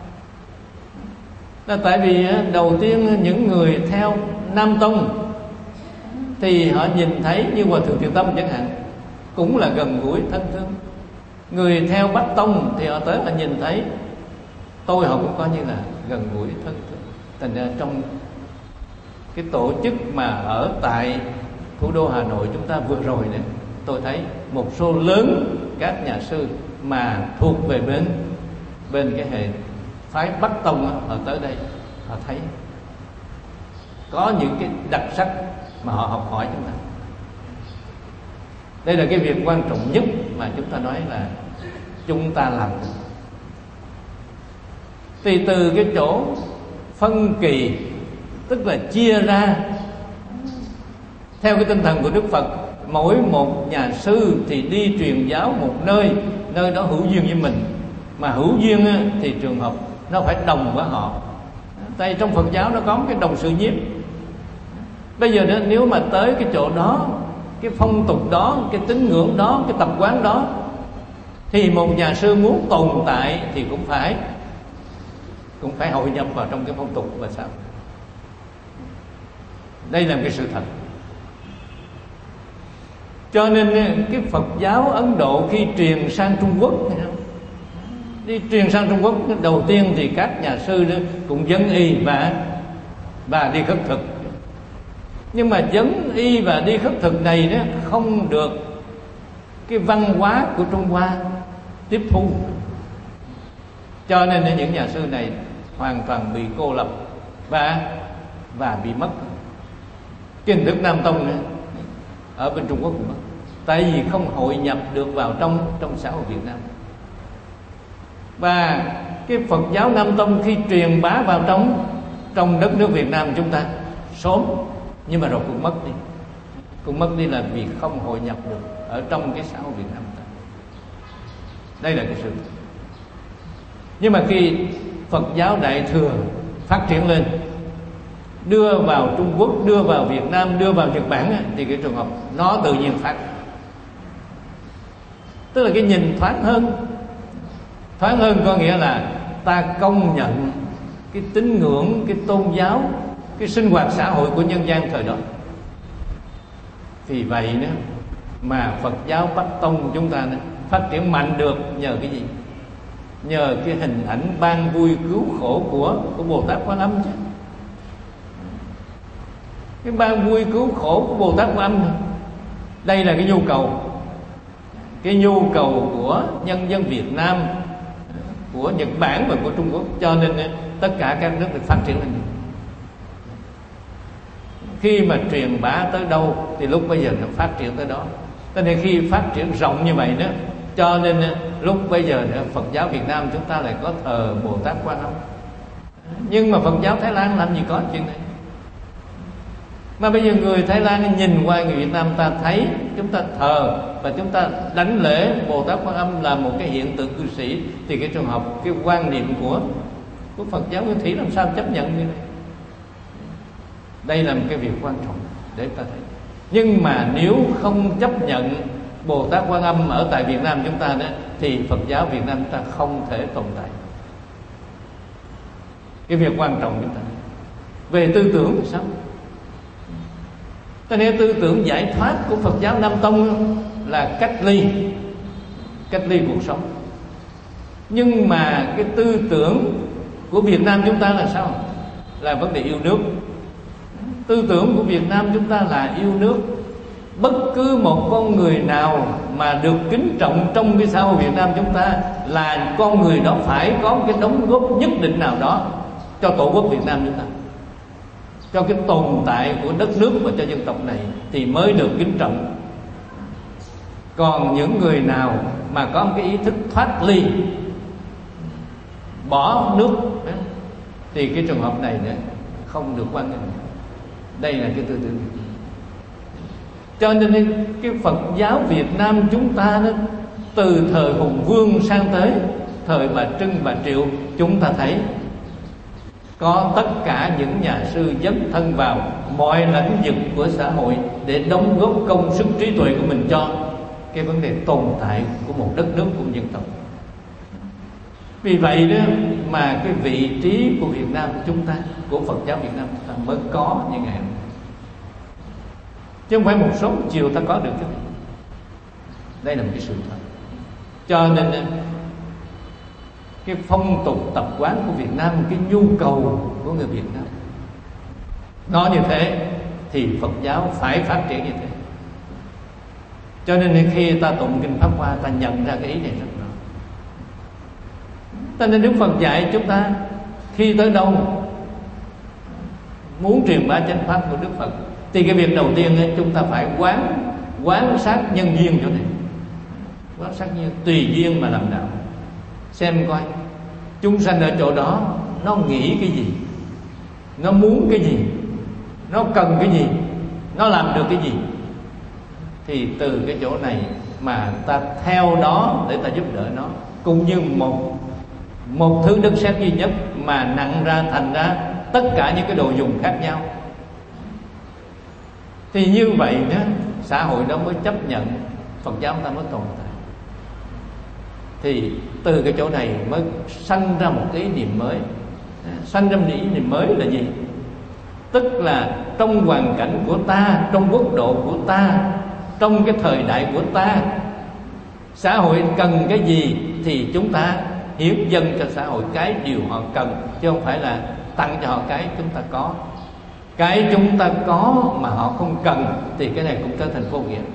Là tại vì đầu tiên những người theo Nam Tông thì họ nhìn thấy như Hòa Thượng Thiện Tâm chẳng hạn, cũng là gần gũi thân thương. Người theo Bắc Tông thì họ tới là nhìn thấy tôi, họ cũng coi như là gần gũi thân thương. Thành ra trong cái tổ chức mà ở tại thủ đô Hà Nội chúng ta vừa rồi này, tôi thấy một số lớn các nhà sư mà thuộc về bên bên cái hệ phái Bắc Tông, họ tới đây họ thấy có những cái đặc sắc mà họ học hỏi chúng ta. Đây là cái việc quan trọng nhất mà chúng ta nói là chúng ta làm được. Thì từ cái chỗ phân kỳ, tức là chia ra theo cái tinh thần của Đức Phật, mỗi một nhà sư thì đi truyền giáo một nơi, nơi đó hữu duyên với mình. Mà hữu duyên thì trường hợp nó phải đồng với họ. Tại trong Phật giáo nó có một cái đồng sự nhiếp. Bây giờ nếu mà tới cái chỗ đó, cái phong tục đó, cái tín ngưỡng đó, cái tập quán đó, thì một nhà sư muốn tồn tại thì cũng phải cũng phải hội nhập vào trong cái phong tục và sao. Đây là một cái sự thật. Cho nên cái Phật giáo Ấn Độ khi truyền sang Trung Quốc, đi truyền sang Trung Quốc, đầu tiên thì các nhà sư đó cũng vấn y và và đi khất thực. Nhưng mà vấn y và đi khất thực này đó không được cái văn hóa của Trung Hoa tiếp thu, cho nên những nhà sư này hoàn toàn bị cô lập và và bị mất. Cái hình thức Nam Tông nữa, ở bên Trung Quốc cũng mất, tại vì không hội nhập được vào trong trong xã hội Việt Nam. Và cái Phật giáo Nam Tông khi truyền bá vào trong trong đất nước Việt Nam chúng ta sớm, nhưng mà rồi cũng mất đi. Cũng mất đi là vì không hội nhập được ở trong cái xã hội Việt Nam ta. Đây là cái sự. Nhưng mà khi Phật giáo Đại Thừa phát triển lên, đưa vào Trung Quốc, đưa vào Việt Nam, đưa vào Nhật Bản, thì cái trường hợp nó tự nhiên phát. Tức là cái nhìn thoáng hơn. Thoáng hơn có nghĩa là ta công nhận cái tín ngưỡng, cái tôn giáo, cái sinh hoạt xã hội của nhân gian thời đó. Vì vậy nữa mà Phật giáo Bắc Tông của chúng ta nữa, phát triển mạnh được nhờ cái gì? Nhờ cái hình ảnh ban vui cứu khổ của của Bồ Tát Quan Âm chứ. Cái ban vui cứu khổ của Bồ Tát Quan Âm, đây là cái nhu cầu, cái nhu cầu của nhân dân Việt Nam, của Nhật Bản và của Trung Quốc, cho nên tất cả các nước được phát triển lên. Khi mà truyền bá tới đâu thì lúc bây giờ nó phát triển tới đó. Cho nên khi phát triển rộng như vậy đó, cho nên lúc bây giờ Phật giáo Việt Nam chúng ta lại có thờ Bồ Tát Quan Âm. Nhưng mà Phật giáo Thái Lan làm gì có chuyện này. Mà bây giờ người Thái Lan nhìn qua người Việt Nam, ta thấy chúng ta thờ và chúng ta đánh lễ Bồ Tát Quan Âm là một cái hiện tượng cư sĩ, thì cái trường hợp, cái quan niệm của của Phật giáo Nguyên Thủy làm sao chấp nhận như này. Đây là một cái việc quan trọng để ta thấy. Nhưng mà nếu không chấp nhận Bồ Tát Quan Âm ở tại Việt Nam chúng ta đó, thì Phật giáo Việt Nam chúng ta không thể tồn tại. Cái việc quan trọng chúng ta về tư tưởng thì sao? Cho nên tư tưởng giải thoát của Phật giáo Nam Tông là cách ly, cách ly cuộc sống. Nhưng mà cái tư tưởng của Việt Nam chúng ta là sao? Là vấn đề yêu nước. Tư tưởng của Việt Nam chúng ta là yêu nước. Bất cứ một con người nào mà được kính trọng trong cái xã hội Việt Nam chúng ta là con người đó phải có một cái đóng góp nhất định nào đó cho Tổ quốc Việt Nam chúng ta, cho cái tồn tại của đất nước và cho dân tộc này thì mới được kính trọng. Còn những người nào mà có một cái ý thức thoát ly, bỏ nước, thì cái trường hợp này không được quan nghênh. Đây là cái tư tưởng. Cho nên cái Phật giáo Việt Nam chúng ta đó, từ thời Hùng Vương sang tới thời bà Trưng, bà Triệu, chúng ta thấy có tất cả những nhà sư dấn thân vào mọi lĩnh vực của xã hội để đóng góp công sức trí tuệ của mình cho cái vấn đề tồn tại của một đất nước, của dân tộc. Vì vậy đó mà cái vị trí của Việt Nam chúng ta, của Phật giáo Việt Nam chúng ta mới có như ngày hôm nay, chứ không phải một số một chiều ta có được cái này. Đây là một cái sự thật. Cho nên cái phong tục tập quán của Việt Nam, cái nhu cầu của người Việt Nam nó như thế thì Phật giáo phải phát triển như thế. Cho nên khi ta tụng kinh Pháp Hoa, ta nhận ra cái ý này rất rõ. Cho nên Đức Phật dạy chúng ta khi tới đâu muốn truyền bá chánh pháp của Đức Phật thì cái việc đầu tiên ấy, chúng ta phải quán quán sát nhân duyên chỗ này, quán sát nhân tùy duyên mà làm đạo, xem coi chúng sanh ở chỗ đó nó nghĩ cái gì, nó muốn cái gì, nó cần cái gì, nó làm được cái gì, thì từ cái chỗ này mà ta theo đó để ta giúp đỡ nó, cũng như một một thứ đất sét duy nhất mà nặng ra thành ra tất cả những cái đồ dùng khác nhau. Thì như vậy đó, xã hội đó mới chấp nhận Phật giáo ta mới tồn tại. Thì từ cái chỗ này mới sanh ra một cái ý niệm mới. Sanh ra một ý niệm mới là gì? Tức là trong hoàn cảnh của ta, trong quốc độ của ta, trong cái thời đại của ta, xã hội cần cái gì thì chúng ta hiến dâng cho xã hội cái điều họ cần, chứ không phải là tặng cho họ cái chúng ta có. Cái chúng ta có mà họ không cần thì cái này cũng trở thành vô nghĩa.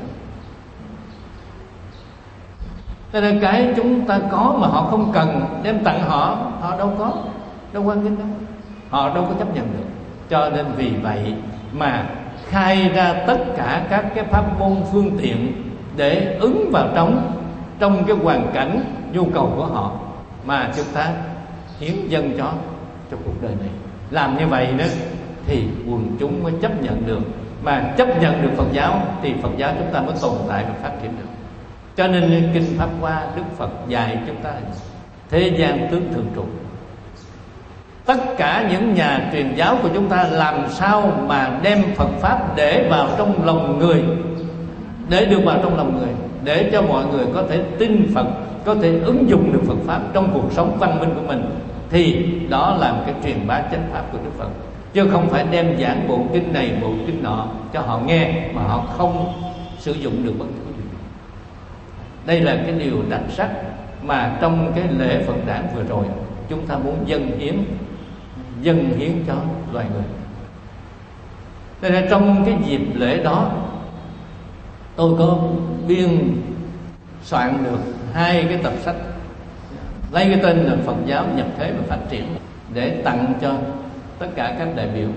Cho nên cái chúng ta có mà họ không cần đem tặng họ, họ đâu có, đâu quan kính đâu, họ đâu có chấp nhận được. Cho nên vì vậy mà khai ra tất cả các cái pháp môn phương tiện để ứng vào trong trong cái hoàn cảnh nhu cầu của họ mà chúng ta hiến dâng cho trong cuộc đời này. Làm như vậy đó thì quần chúng mới chấp nhận được, mà chấp nhận được Phật giáo thì Phật giáo chúng ta mới tồn tại và phát triển được. Cho nên kinh Pháp Hoa Đức Phật dạy chúng ta thế gian tướng thường trụ. Tất cả những nhà truyền giáo của chúng ta làm sao mà đem Phật Pháp để vào trong lòng người, để được vào trong lòng người, để cho mọi người có thể tin Phật, có thể ứng dụng được Phật Pháp trong cuộc sống văn minh của mình, thì đó là một cái truyền bá chánh Pháp của Đức Phật. Chứ không phải đem giảng bộ kinh này bộ kinh nọ cho họ nghe mà họ không sử dụng được bất cứ điều gì. Đây là cái điều đặc sắc mà trong cái lễ Phật đản vừa rồi chúng ta muốn dâng hiến, dâng hiến cho loài người. Nên là trong cái dịp lễ đó, tôi có biên soạn được hai cái tập sách lấy cái tên là Phật giáo nhập thế và phát triển để tặng cho tất cả các đại biểu.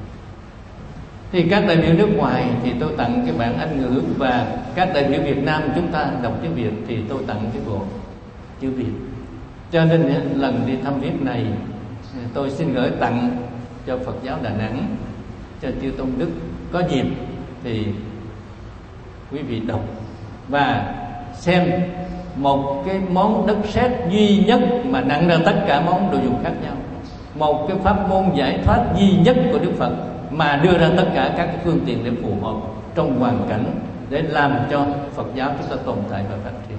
Thì các đại biểu nước ngoài thì tôi tặng cái bản Anh ngữ, và các đại biểu Việt Nam chúng ta đọc chữ Việt thì tôi tặng cái bộ chữ Việt. Cho nên lần đi thăm viếng này tôi xin gửi tặng cho Phật giáo Đà Nẵng, cho chư Tôn Đức, có dịp thì quý vị đọc và xem một cái món đất sét duy nhất mà nặng ra tất cả món đồ dùng khác nhau, một cái pháp môn giải thoát duy nhất của Đức Phật mà đưa ra tất cả các cái phương tiện để phù hợp trong hoàn cảnh để làm cho Phật giáo chúng ta tồn tại và phát triển.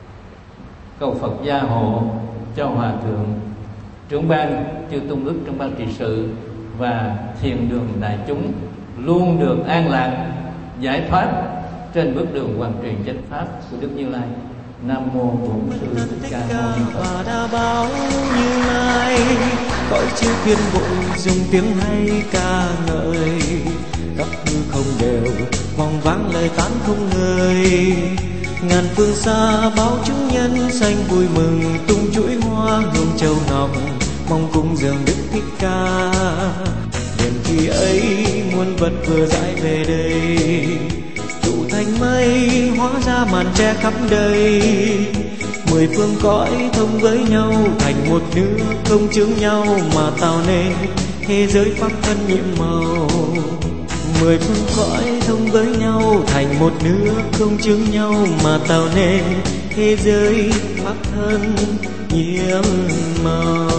Cầu Phật gia hộ cho Hòa Thượng trưởng ban chư Tôn Đức, trưởng ban trị sự và thiền đường đại chúng luôn được an lạc, giải thoát trên bước đường hoàn truyền chánh pháp của Đức Như Lai. Nam mô Bổn Sư Thích Ca Mâu Ni Phật.
Và đã báo Như Lai cõi chư thiên vội dùng tiếng hay ca ngợi, khắp hư không đều vòng vang lời tán không ngơi. Ngàn phương xa báo chúng nhân sanh vui mừng, tung chuỗi hoa hương châu ngọc mong cung dường Đức Thích Ca. Liền khi ấy muôn vật vừa rãi về đây, trụ thành mây hóa ra màn che khắp đời. Mười phương cõi thông với nhau thành một nước, không chướng nhau mà tạo nên thế giới pháp thân nhiệm màu. mười phương cõi thông với nhau, thành một nước không chướng nhau, mà tạo nên thế giới pháp thân nhiệm màu.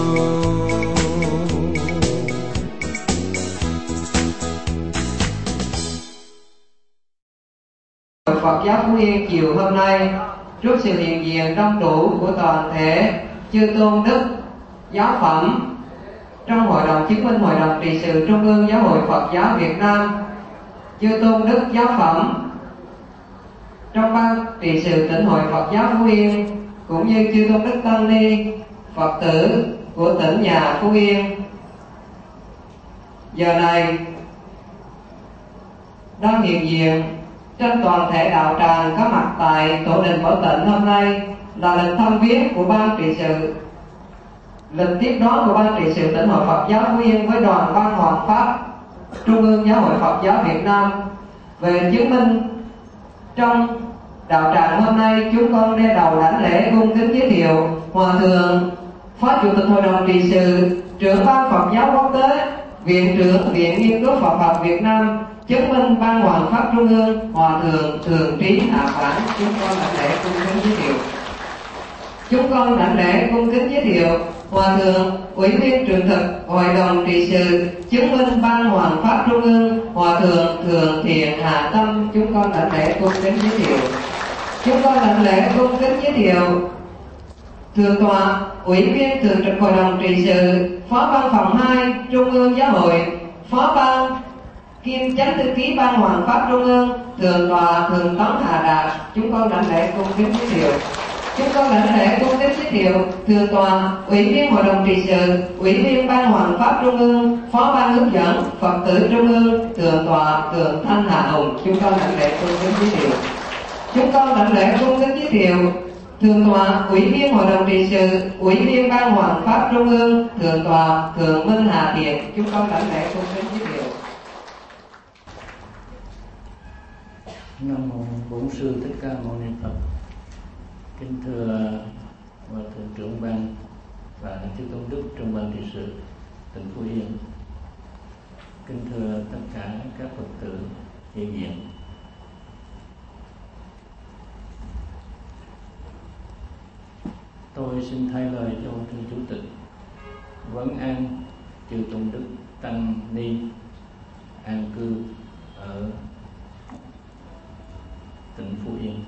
Phật giáo Phú Yên chiều hôm nay, trước sự hiện diện đông đủ của toàn thể chư tôn đức giáo phẩm trong Hội đồng Chứng minh Hội đồng Trị sự Trung ương Giáo hội Phật giáo Việt Nam, chư tôn đức giáo phẩm trong ban trị sự tỉnh hội Phật giáo Phú Yên, cũng như chư tôn đức tăng ni Phật tử của tỉnh nhà Phú Yên, giờ này đang hiện diện trên toàn thể đạo tràng có mặt tại tổ đình Bảo Tịnh hôm nay là lịch thăm viếng của ban trị sự, lịch tiếp đón của ban trị sự tỉnh hội Phật giáo Phú Yên với đoàn ban Hoàng pháp Trung ương Giáo hội Phật giáo Việt Nam. Về chứng minh trong đạo tràng hôm nay, chúng con đe đầu đảnh lễ cung kính giới thiệu Hòa thượng Phó Chủ tịch Hội đồng Trị sự, trưởng ban Phật giáo quốc tế, Viện trưởng Viện Nghiên cứu Phật học Việt Nam, chứng minh ban Hoàng pháp Trung ương Hòa thượng Thường Trí Hạ Phản. Chúng con đảnh lễ cung kính giới thiệu. Chúng con đảnh lễ cung kính giới thiệu Hòa thượng Ủy viên Thường trực Hội đồng Trị sự, chứng minh ban Hoàng pháp Trung ương Hòa thượng Thường Thiện Hạ Tâm. Chúng con đảnh lễ cung kính giới thiệu. Chúng con đảnh lễ cung kính giới thiệu Thượng tọa Ủy viên Thường trực Hội đồng Trị sự, Phó Ban phòng hai Trung ương Giáo hội, Phó Ban kiêm Chánh thư ký ban Hoàng pháp Trung ương, Thượng tọa Thượng tấn Hà Đạt. Chúng con đảnh lễ cung kính giới thiệu. Chúng con đảnh lễ cung kính giới thiệu Thượng tọa Ủy viên Hội đồng Trị sự, Ủy viên ban Hoàng pháp Trung ương, Phó Ban hướng dẫn Phật tử Trung ương, Thượng tọa Thượng Thanh Hà Hùng. Chúng con đảnh lễ cung kính giới thiệu. Chúng con đảnh lễ cung kính giới thiệu Thượng tọa Ủy viên Hội đồng Trị sự, Ủy viên ban Hoàng pháp Trung ương, Thượng tọa Thượng Minh Hà Thiện. Chúng con đảnh lễ cung kính giới thiệu.
Nam mô Bổn Sư Thích Ca Mâu Ni Phật. Kính thưa Hòa thượng trưởng ban và chư tôn đức trong ban trị sự tỉnh Phú Yên. Kính thưa tất cả các Phật tử hiện diện. Tôi xin thay lời cho thưa Chủ tịch vấn an chư tôn đức tăng ni an cư ở tỉnh Phú Yên.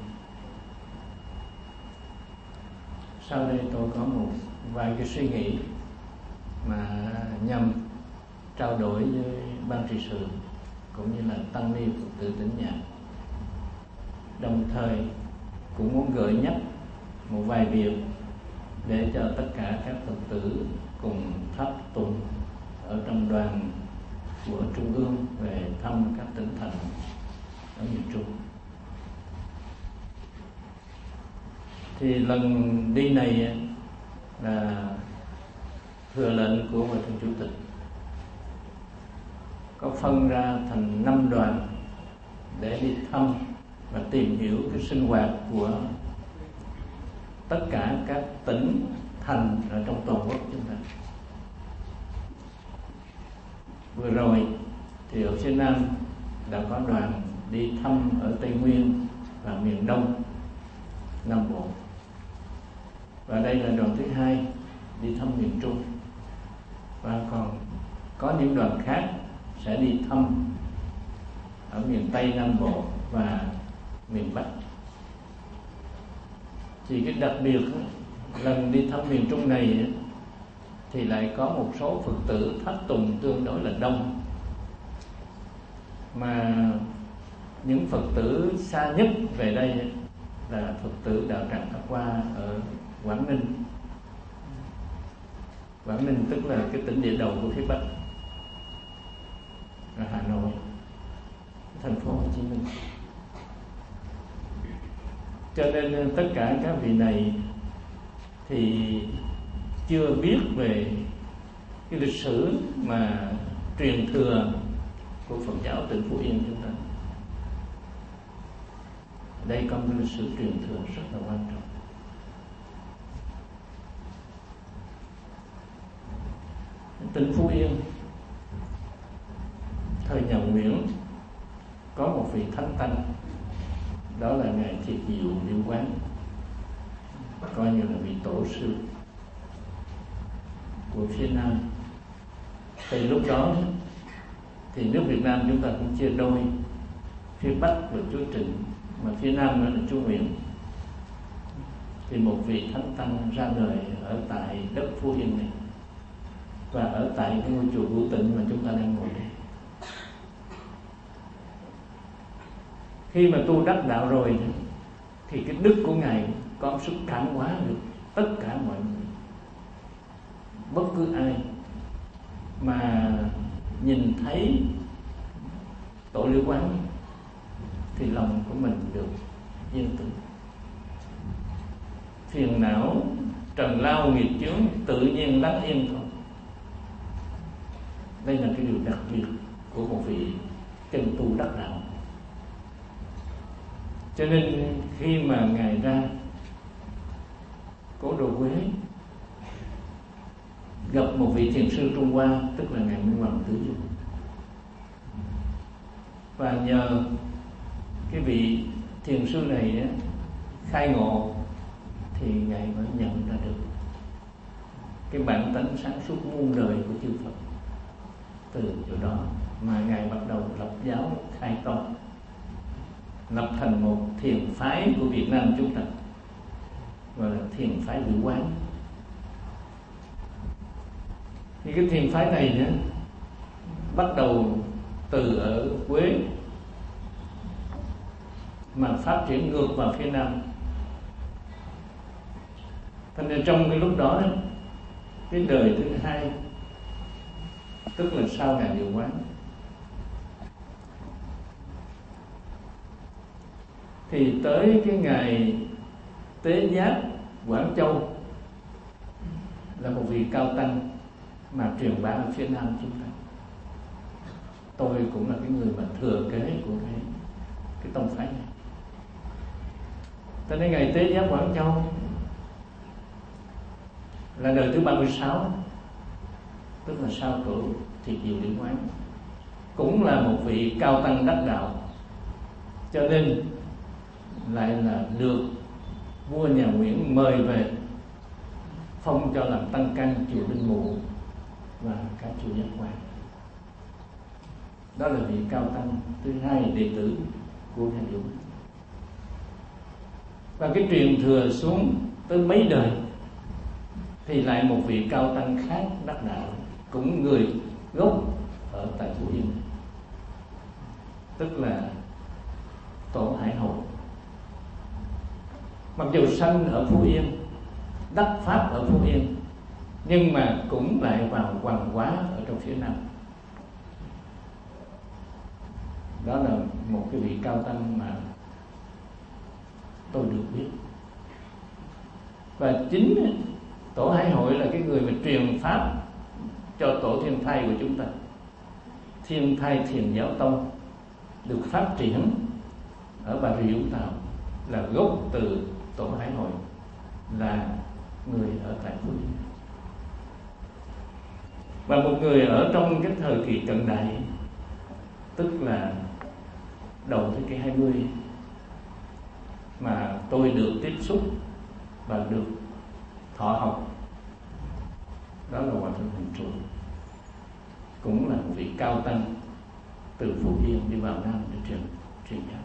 Sau đây tôi có một vài cái suy nghĩ mà nhằm trao đổi với ban trị sự cũng như là tăng ni Phật tử tỉnh nhà, đồng thời cũng muốn gợi nhắc một vài việc để cho tất cả các Phật tử cùng thắp tùng ở trong đoàn của Trung ương về thăm các tỉnh thành ở miền Trung. Thì lần đi này là thừa lệnh của Hòa thượng Chủ tịch có phân ra thành năm đoàn để đi thăm và tìm hiểu cái sinh hoạt của tất cả các tỉnh thành ở trong toàn quốc chúng ta. Vừa rồi thì ở phía Nam đã có đoàn đi thăm ở Tây Nguyên và miền Đông Nam Bộ, và đây là đoàn thứ hai đi thăm miền Trung, và còn có những đoàn khác sẽ đi thăm ở miền Tây Nam Bộ và miền Bắc. Thì cái đặc biệt lần đi thăm miền Trung này thì lại có một số Phật tử tháp tùng tương đối là đông, mà những Phật tử xa nhất về đây là Phật tử đạo tràng Pháp Hoa ở Quảng Ninh. Quảng Ninh tức là cái tỉnh địa đầu của phía Bắc, là Hà Nội, thành phố Hồ Chí Minh. Cho nên tất cả các vị này thì chưa biết về cái lịch sử mà truyền thừa của Phật giáo tỉnh Phú Yên chúng ta. Đây có một lịch sử truyền thừa rất là quan trọng. Tỉnh Phú Yên thời nhà Nguyễn có một vị thánh tăng, đó là ngài Thiệt Diệu Liễu Quán, coi như là vị tổ sư của phía Nam. Thì lúc đó thì nước Việt Nam chúng ta cũng chia đôi, phía Bắc là chúa Trịnh, mà phía Nam nữa là chúa Nguyễn. Thì một vị thánh tăng ra đời ở tại đất Phú Yên này, và ở tại cái ngôi chùa Hữu Tịnh mà chúng ta đang ngồi đây. Khi mà tu đắc đạo rồi thì cái đức của ngài có sức cảm hóa được tất cả mọi người. Bất cứ ai mà nhìn thấy Tổ Liễu Quán thì lòng của mình được yên tĩnh, phiền não trần lao nghiệp chướng tự nhiên lắng yên thôi. Đây là cái điều đặc biệt của một vị chân tu đắc đạo. Cho nên khi mà ngài ra Cố Đô Quế gặp một vị thiền sư Trung Hoa, tức là ngài Minh Hoàng Tử Dung, và nhờ cái vị thiền sư này khai ngộ thì ngài mới nhận ra được cái bản tánh sáng suốt muôn đời của chư Phật. Từ chỗ đó mà ngài bắt đầu lập giáo khai tông, lập thành một thiền phái của Việt Nam chúng ta, gọi là thiền phái Liễu Quán. Thì cái thiền phái này nữa bắt đầu từ ở Quế mà phát triển ngược vào phía Nam. Thành ra trong cái lúc đó, cái đời thứ hai, tức là sau ngài Liễu Quán, thì tới cái ngày Tế Giáp Quảng Châu là một vị cao tăng mà truyền bá ở phía Nam chúng ta. Tôi cũng là cái người mà thừa kế của cái, cái tông phái này. Tới đến ngày Tế Giáp Quảng Châu là đời thứ ba mươi sáu, tức là sau cửu Thiệt Diệu Liễu Quán, cũng là một vị cao tăng đắc đạo, cho nên lại là được vua nhà Nguyễn mời về phong cho làm tăng căn chùa Linh Mụ và cả chùa Giác Quan. Đó là vị cao tăng thứ hai đệ tử của nhà Liễu. Và cái truyền thừa xuống tới mấy đời thì lại một vị cao tăng khác đắc đạo, cũng người gốc ở tại Phú Yên, tức là Tổ Hải Hội. Mặc dù sanh ở Phú Yên, đắc pháp ở Phú Yên, nhưng mà cũng lại vào Hoàng Hóa ở trong phía Nam. Đó là một cái vị cao tăng mà tôi được biết. Và chính Tổ Hải Hội là cái người mà truyền pháp cho Tổ Thiên Thai của chúng ta. Thiên Thai Thiền Giáo Tông được phát triển ở Bà Rịa Vũng Tàu là gốc từ Tổ Hải Hội, là người ở tại Phú Yên. Và một người ở trong cái thời kỳ cận đại, tức là đầu thế kỷ hai mươi, mà tôi được tiếp xúc và được thọ học, đó là Hòa Thượng Hành Trụ, cũng là một vị cao tăng từ Phú Yên đi vào Nam để truyền truyền giáo.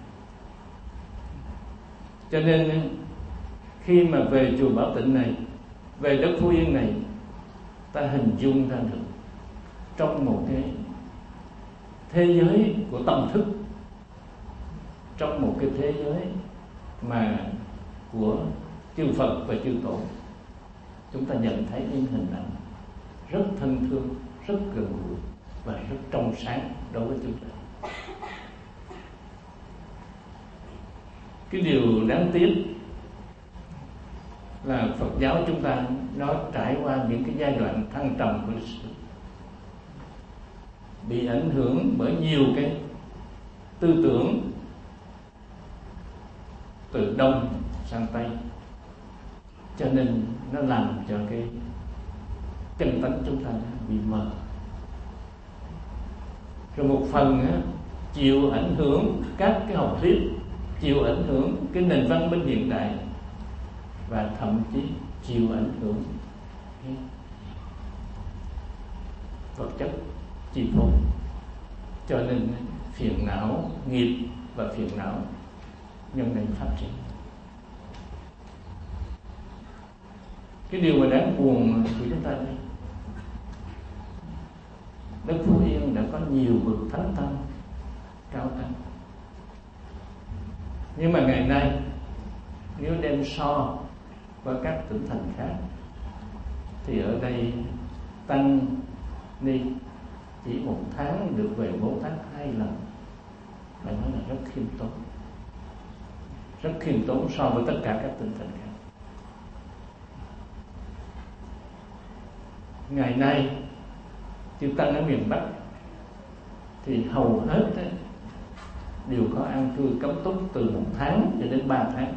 Cho nên khi mà về chùa Bảo Tịnh này, về đất Phú Yên này, ta hình dung ra được trong một cái thế giới của tâm thức, trong một cái thế giới mà của chư Phật và chư Tổ, chúng ta nhận thấy những hình ảnh rất thân thương, rất gần gũi và rất trong sáng đối với chúng ta. Cái điều đáng tiếc là Phật giáo chúng ta nó trải qua những cái giai đoạn thăng trầm của lịch sử, bị ảnh hưởng bởi nhiều cái tư tưởng từ Đông sang Tây, cho nên nó làm cho cái chân tánh chúng ta bị mờ. Rồi một phần á, chịu ảnh hưởng các cái học thuyết, chịu ảnh hưởng cái nền văn minh hiện đại, và thậm chí chịu ảnh hưởng cái vật chất chi phối. Cho nên phiền não nghiệp và phiền não nhân nên phát triển. Cái điều mà đáng buồn của chúng ta đây, đất Phú Yên đã có nhiều bậc thánh tăng cao tăng, nhưng mà ngày nay nếu đem so qua các tỉnh thành khác thì ở đây tăng ni chỉ một tháng được về bốn tháng hai lần, phải nói là rất khiêm tốn, rất khiêm tốn so với tất cả các tỉnh thành khác. Ngày nay chư tăng ở miền Bắc thì hầu hết ấy, đều có an cư cấm túc từ một tháng cho đến ba tháng.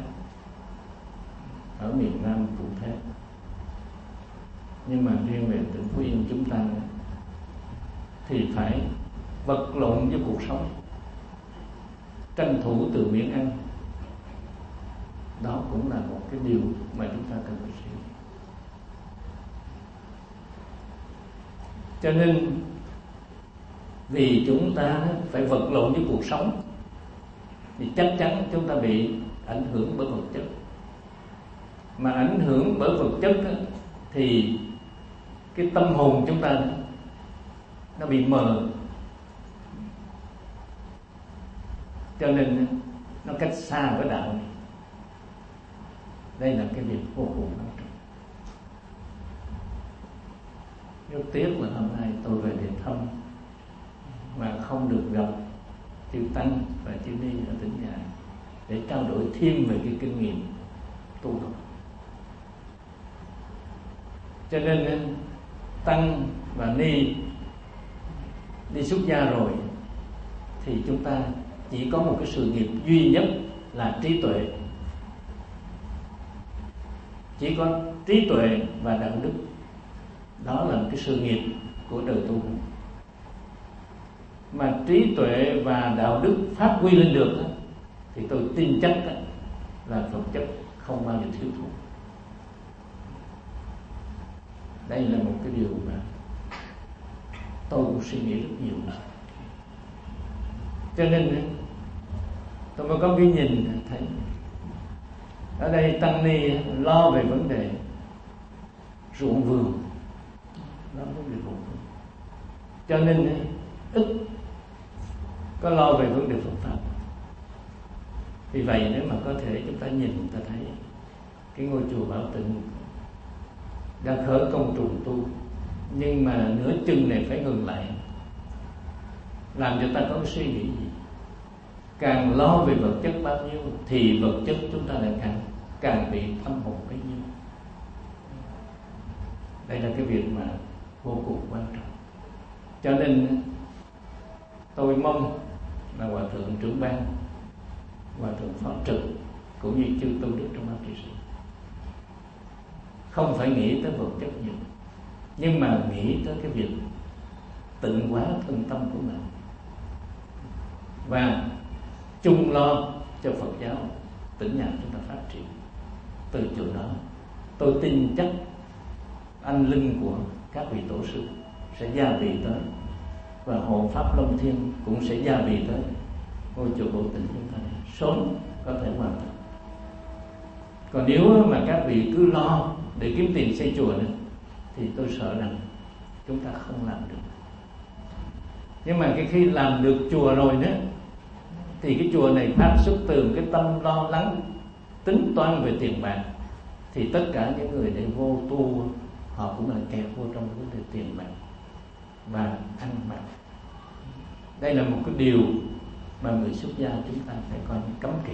Ở miền Nam cũng thế. Nhưng mà riêng về tỉnh Phú Yên chúng ta thì phải vật lộn với cuộc sống, tranh thủ từ miếng ăn. Đó cũng là một cái điều mà chúng ta cần phải suy nghĩ. Cho nên vì chúng ta phải vật lộn với cuộc sống thì chắc chắn chúng ta bị ảnh hưởng bởi vật chất. Mà ảnh hưởng bởi vật chất thì cái tâm hồn chúng ta nó bị mờ, cho nên nó cách xa với đạo này. Đây là cái việc vô cùng quan trọng. Rất tiếc là hôm nay tôi về để thăm mà không được gặp chư tăng và chư ni ở tỉnh nhà để trao đổi thêm về cái kinh nghiệm tu học. Cho nên tăng và ni đi xuất gia rồi thì chúng ta chỉ có một cái sự nghiệp duy nhất là trí tuệ. Chỉ có trí tuệ và đạo đức. Đó là một cái sự nghiệp của đời tu. Mà trí tuệ và đạo đức phát huy lên được thì tôi tin chắc là vật chất không bao giờ thiếu thốn. Đây là một cái điều mà tôi cũng suy nghĩ rất nhiều. Cho nên tôi mới có cái nhìn thấy ở đây tăng ni lo về vấn đề ruộng vườn, nó vấn đề ruộng vườn, cho nên ít có lo về vấn đề Phật pháp. Vì vậy nếu mà có thể chúng ta nhìn, ta thấy cái ngôi chùa Bảo Tịnh đã khởi công trùng tu, nhưng mà nửa chừng này phải ngừng lại, làm cho ta có cái suy nghĩ gì. Càng lo về vật chất bao nhiêu thì vật chất chúng ta lại càng càng bị thâm hụt bấy nhiêu. Đây là cái việc mà vô cùng quan trọng. Cho nên tôi mong là Hòa Thượng trưởng ban, Hòa Thượng Pháp Trực cũng như chư tu đức trong ban trị sự không phải nghĩ tới vật chất nhiều, nhưng mà nghĩ tới cái việc tịnh hóa thân tâm của mình và chung lo cho Phật giáo tỉnh nhà chúng ta phát triển. Từ chỗ đó tôi tin chắc anh linh của các vị tổ sư sẽ gia vị tới, và hộ pháp Long Thiên cũng sẽ gia vị tới ngôi chùa Bảo Tịnh chúng ta sớm có thể hoàn thành. Còn nếu mà các vị cứ lo để kiếm tiền xây chùa nữa thì tôi sợ rằng chúng ta không làm được. Nhưng mà cái khi làm được chùa rồi nữa thì cái chùa này phát xuất từ cái tâm lo lắng, tính toán về tiền bạc, thì tất cả những người để vô tu họ cũng là kẹt vô trong vấn đề tiền bạc và ăn mặc. Đây là một cái điều mà người xuất gia chúng ta phải coi cấm kỵ.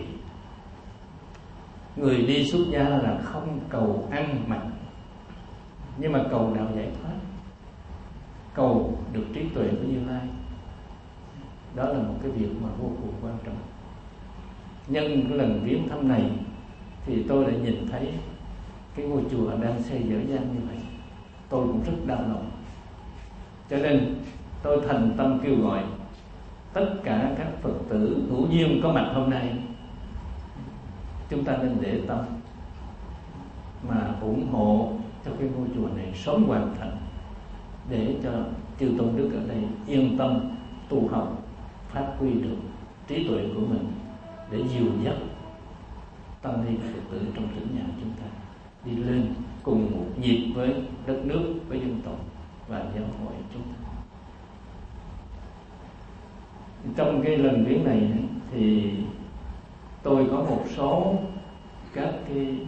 Người đi xuất gia là không cầu ăn mặc, nhưng mà cầu đạo giải thoát, cầu được trí tuệ của Như Lai. Đó là một cái việc mà vô cùng quan trọng. Nhân cái lần viếng thăm này thì tôi đã nhìn thấy cái ngôi chùa đang xây dở dang như vậy, tôi cũng rất đau lòng. Cho nên tôi thành tâm kêu gọi tất cả các Phật tử hữu duyên có mặt hôm nay, chúng ta nên để tâm mà ủng hộ cho cái ngôi chùa này sớm hoàn thành, để cho chư tôn đức ở đây yên tâm tu học, phát huy được trí tuệ của mình để dìu dắt tăng ni Phật tử trong tỉnh nhà chúng ta đi lên cùng một nhịp với đất nước, với dân tộc và giáo hội chúng ta. Trong cái lần viếng này thì tôi có một số các cái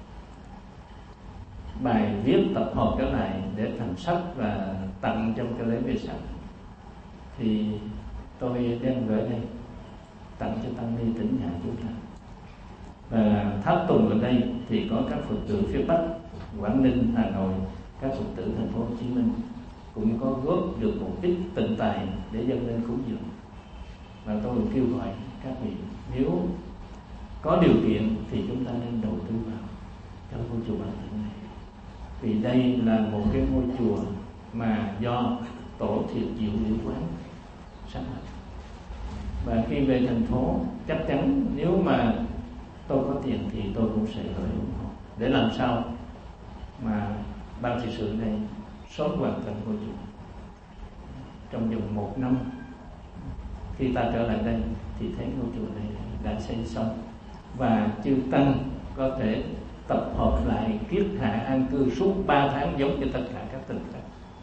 bài viết tập hợp trở lại để thành sách và tặng trong cái lễ về sách, thì tôi đem gửi đây tặng cho tăng ni tỉnh nhà chúng ta. Và tháp tùng ở đây thì có các Phật tử phía Bắc, Quảng Ninh, Hà Nội, các Phật tử thành phố Hồ Chí Minh cũng có góp được một ít tịnh tài để dâng lên cúng dường. Và tôi kêu gọi các vị, nếu có điều kiện thì chúng ta nên đầu tư vào trong ngôi chùa Bản Thịnh này, vì đây là một cái ngôi chùa mà do Tổ Thiệt Diệu Liễu Quán sáng lập. Và khi về thành phố, chắc chắn nếu mà tôi có tiền thì tôi cũng sẽ gửi ủng hộ để làm sao mà ban trị sự này sớm hoàn thành ngôi chùa. Trong vòng một năm khi ta trở lại đây thì thấy ngôi chùa này đã xây xong, và chư tăng có thể tập hợp lại kiết hạ an cư suốt ba tháng giống như tất cả các tỉnh khác.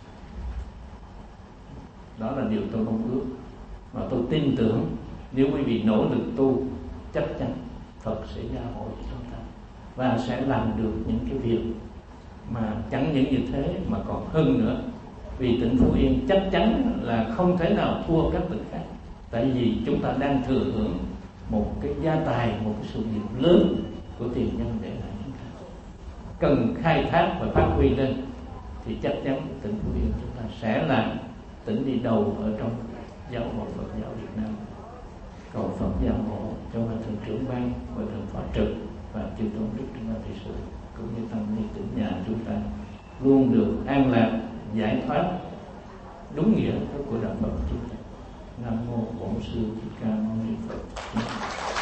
Đó là điều tôi mong ước, và tôi tin tưởng nếu quý vị nỗ lực tu, chắc chắn Phật sẽ gia hộ cho chúng ta và sẽ làm được những cái việc mà chẳng những như thế mà còn hơn nữa. Vì tỉnh Phú Yên chắc chắn là không thể nào thua các tỉnh khác, tại vì chúng ta đang thừa hưởng một cái gia tài, một cái sự nghiệp lớn của tiền nhân để lại chúng ta. Cần khai thác và phát huy lên thì chắc chắn tỉnh Phú Yên chúng ta sẽ là tỉnh đi đầu ở trong giáo hội Phật giáo Việt Nam. Cầu Phật gia hộ cho Hòa thượng trưởng ban, Hòa thượng phó trực và chư tôn đức trong ban trị sự cũng như tăng ni tỉnh nhà chúng ta luôn được an lạc, giải thoát đúng nghĩa của đạo Phật chúng ta. Nam mô Bổn Sư Thích Ca Mâu Ni Phật.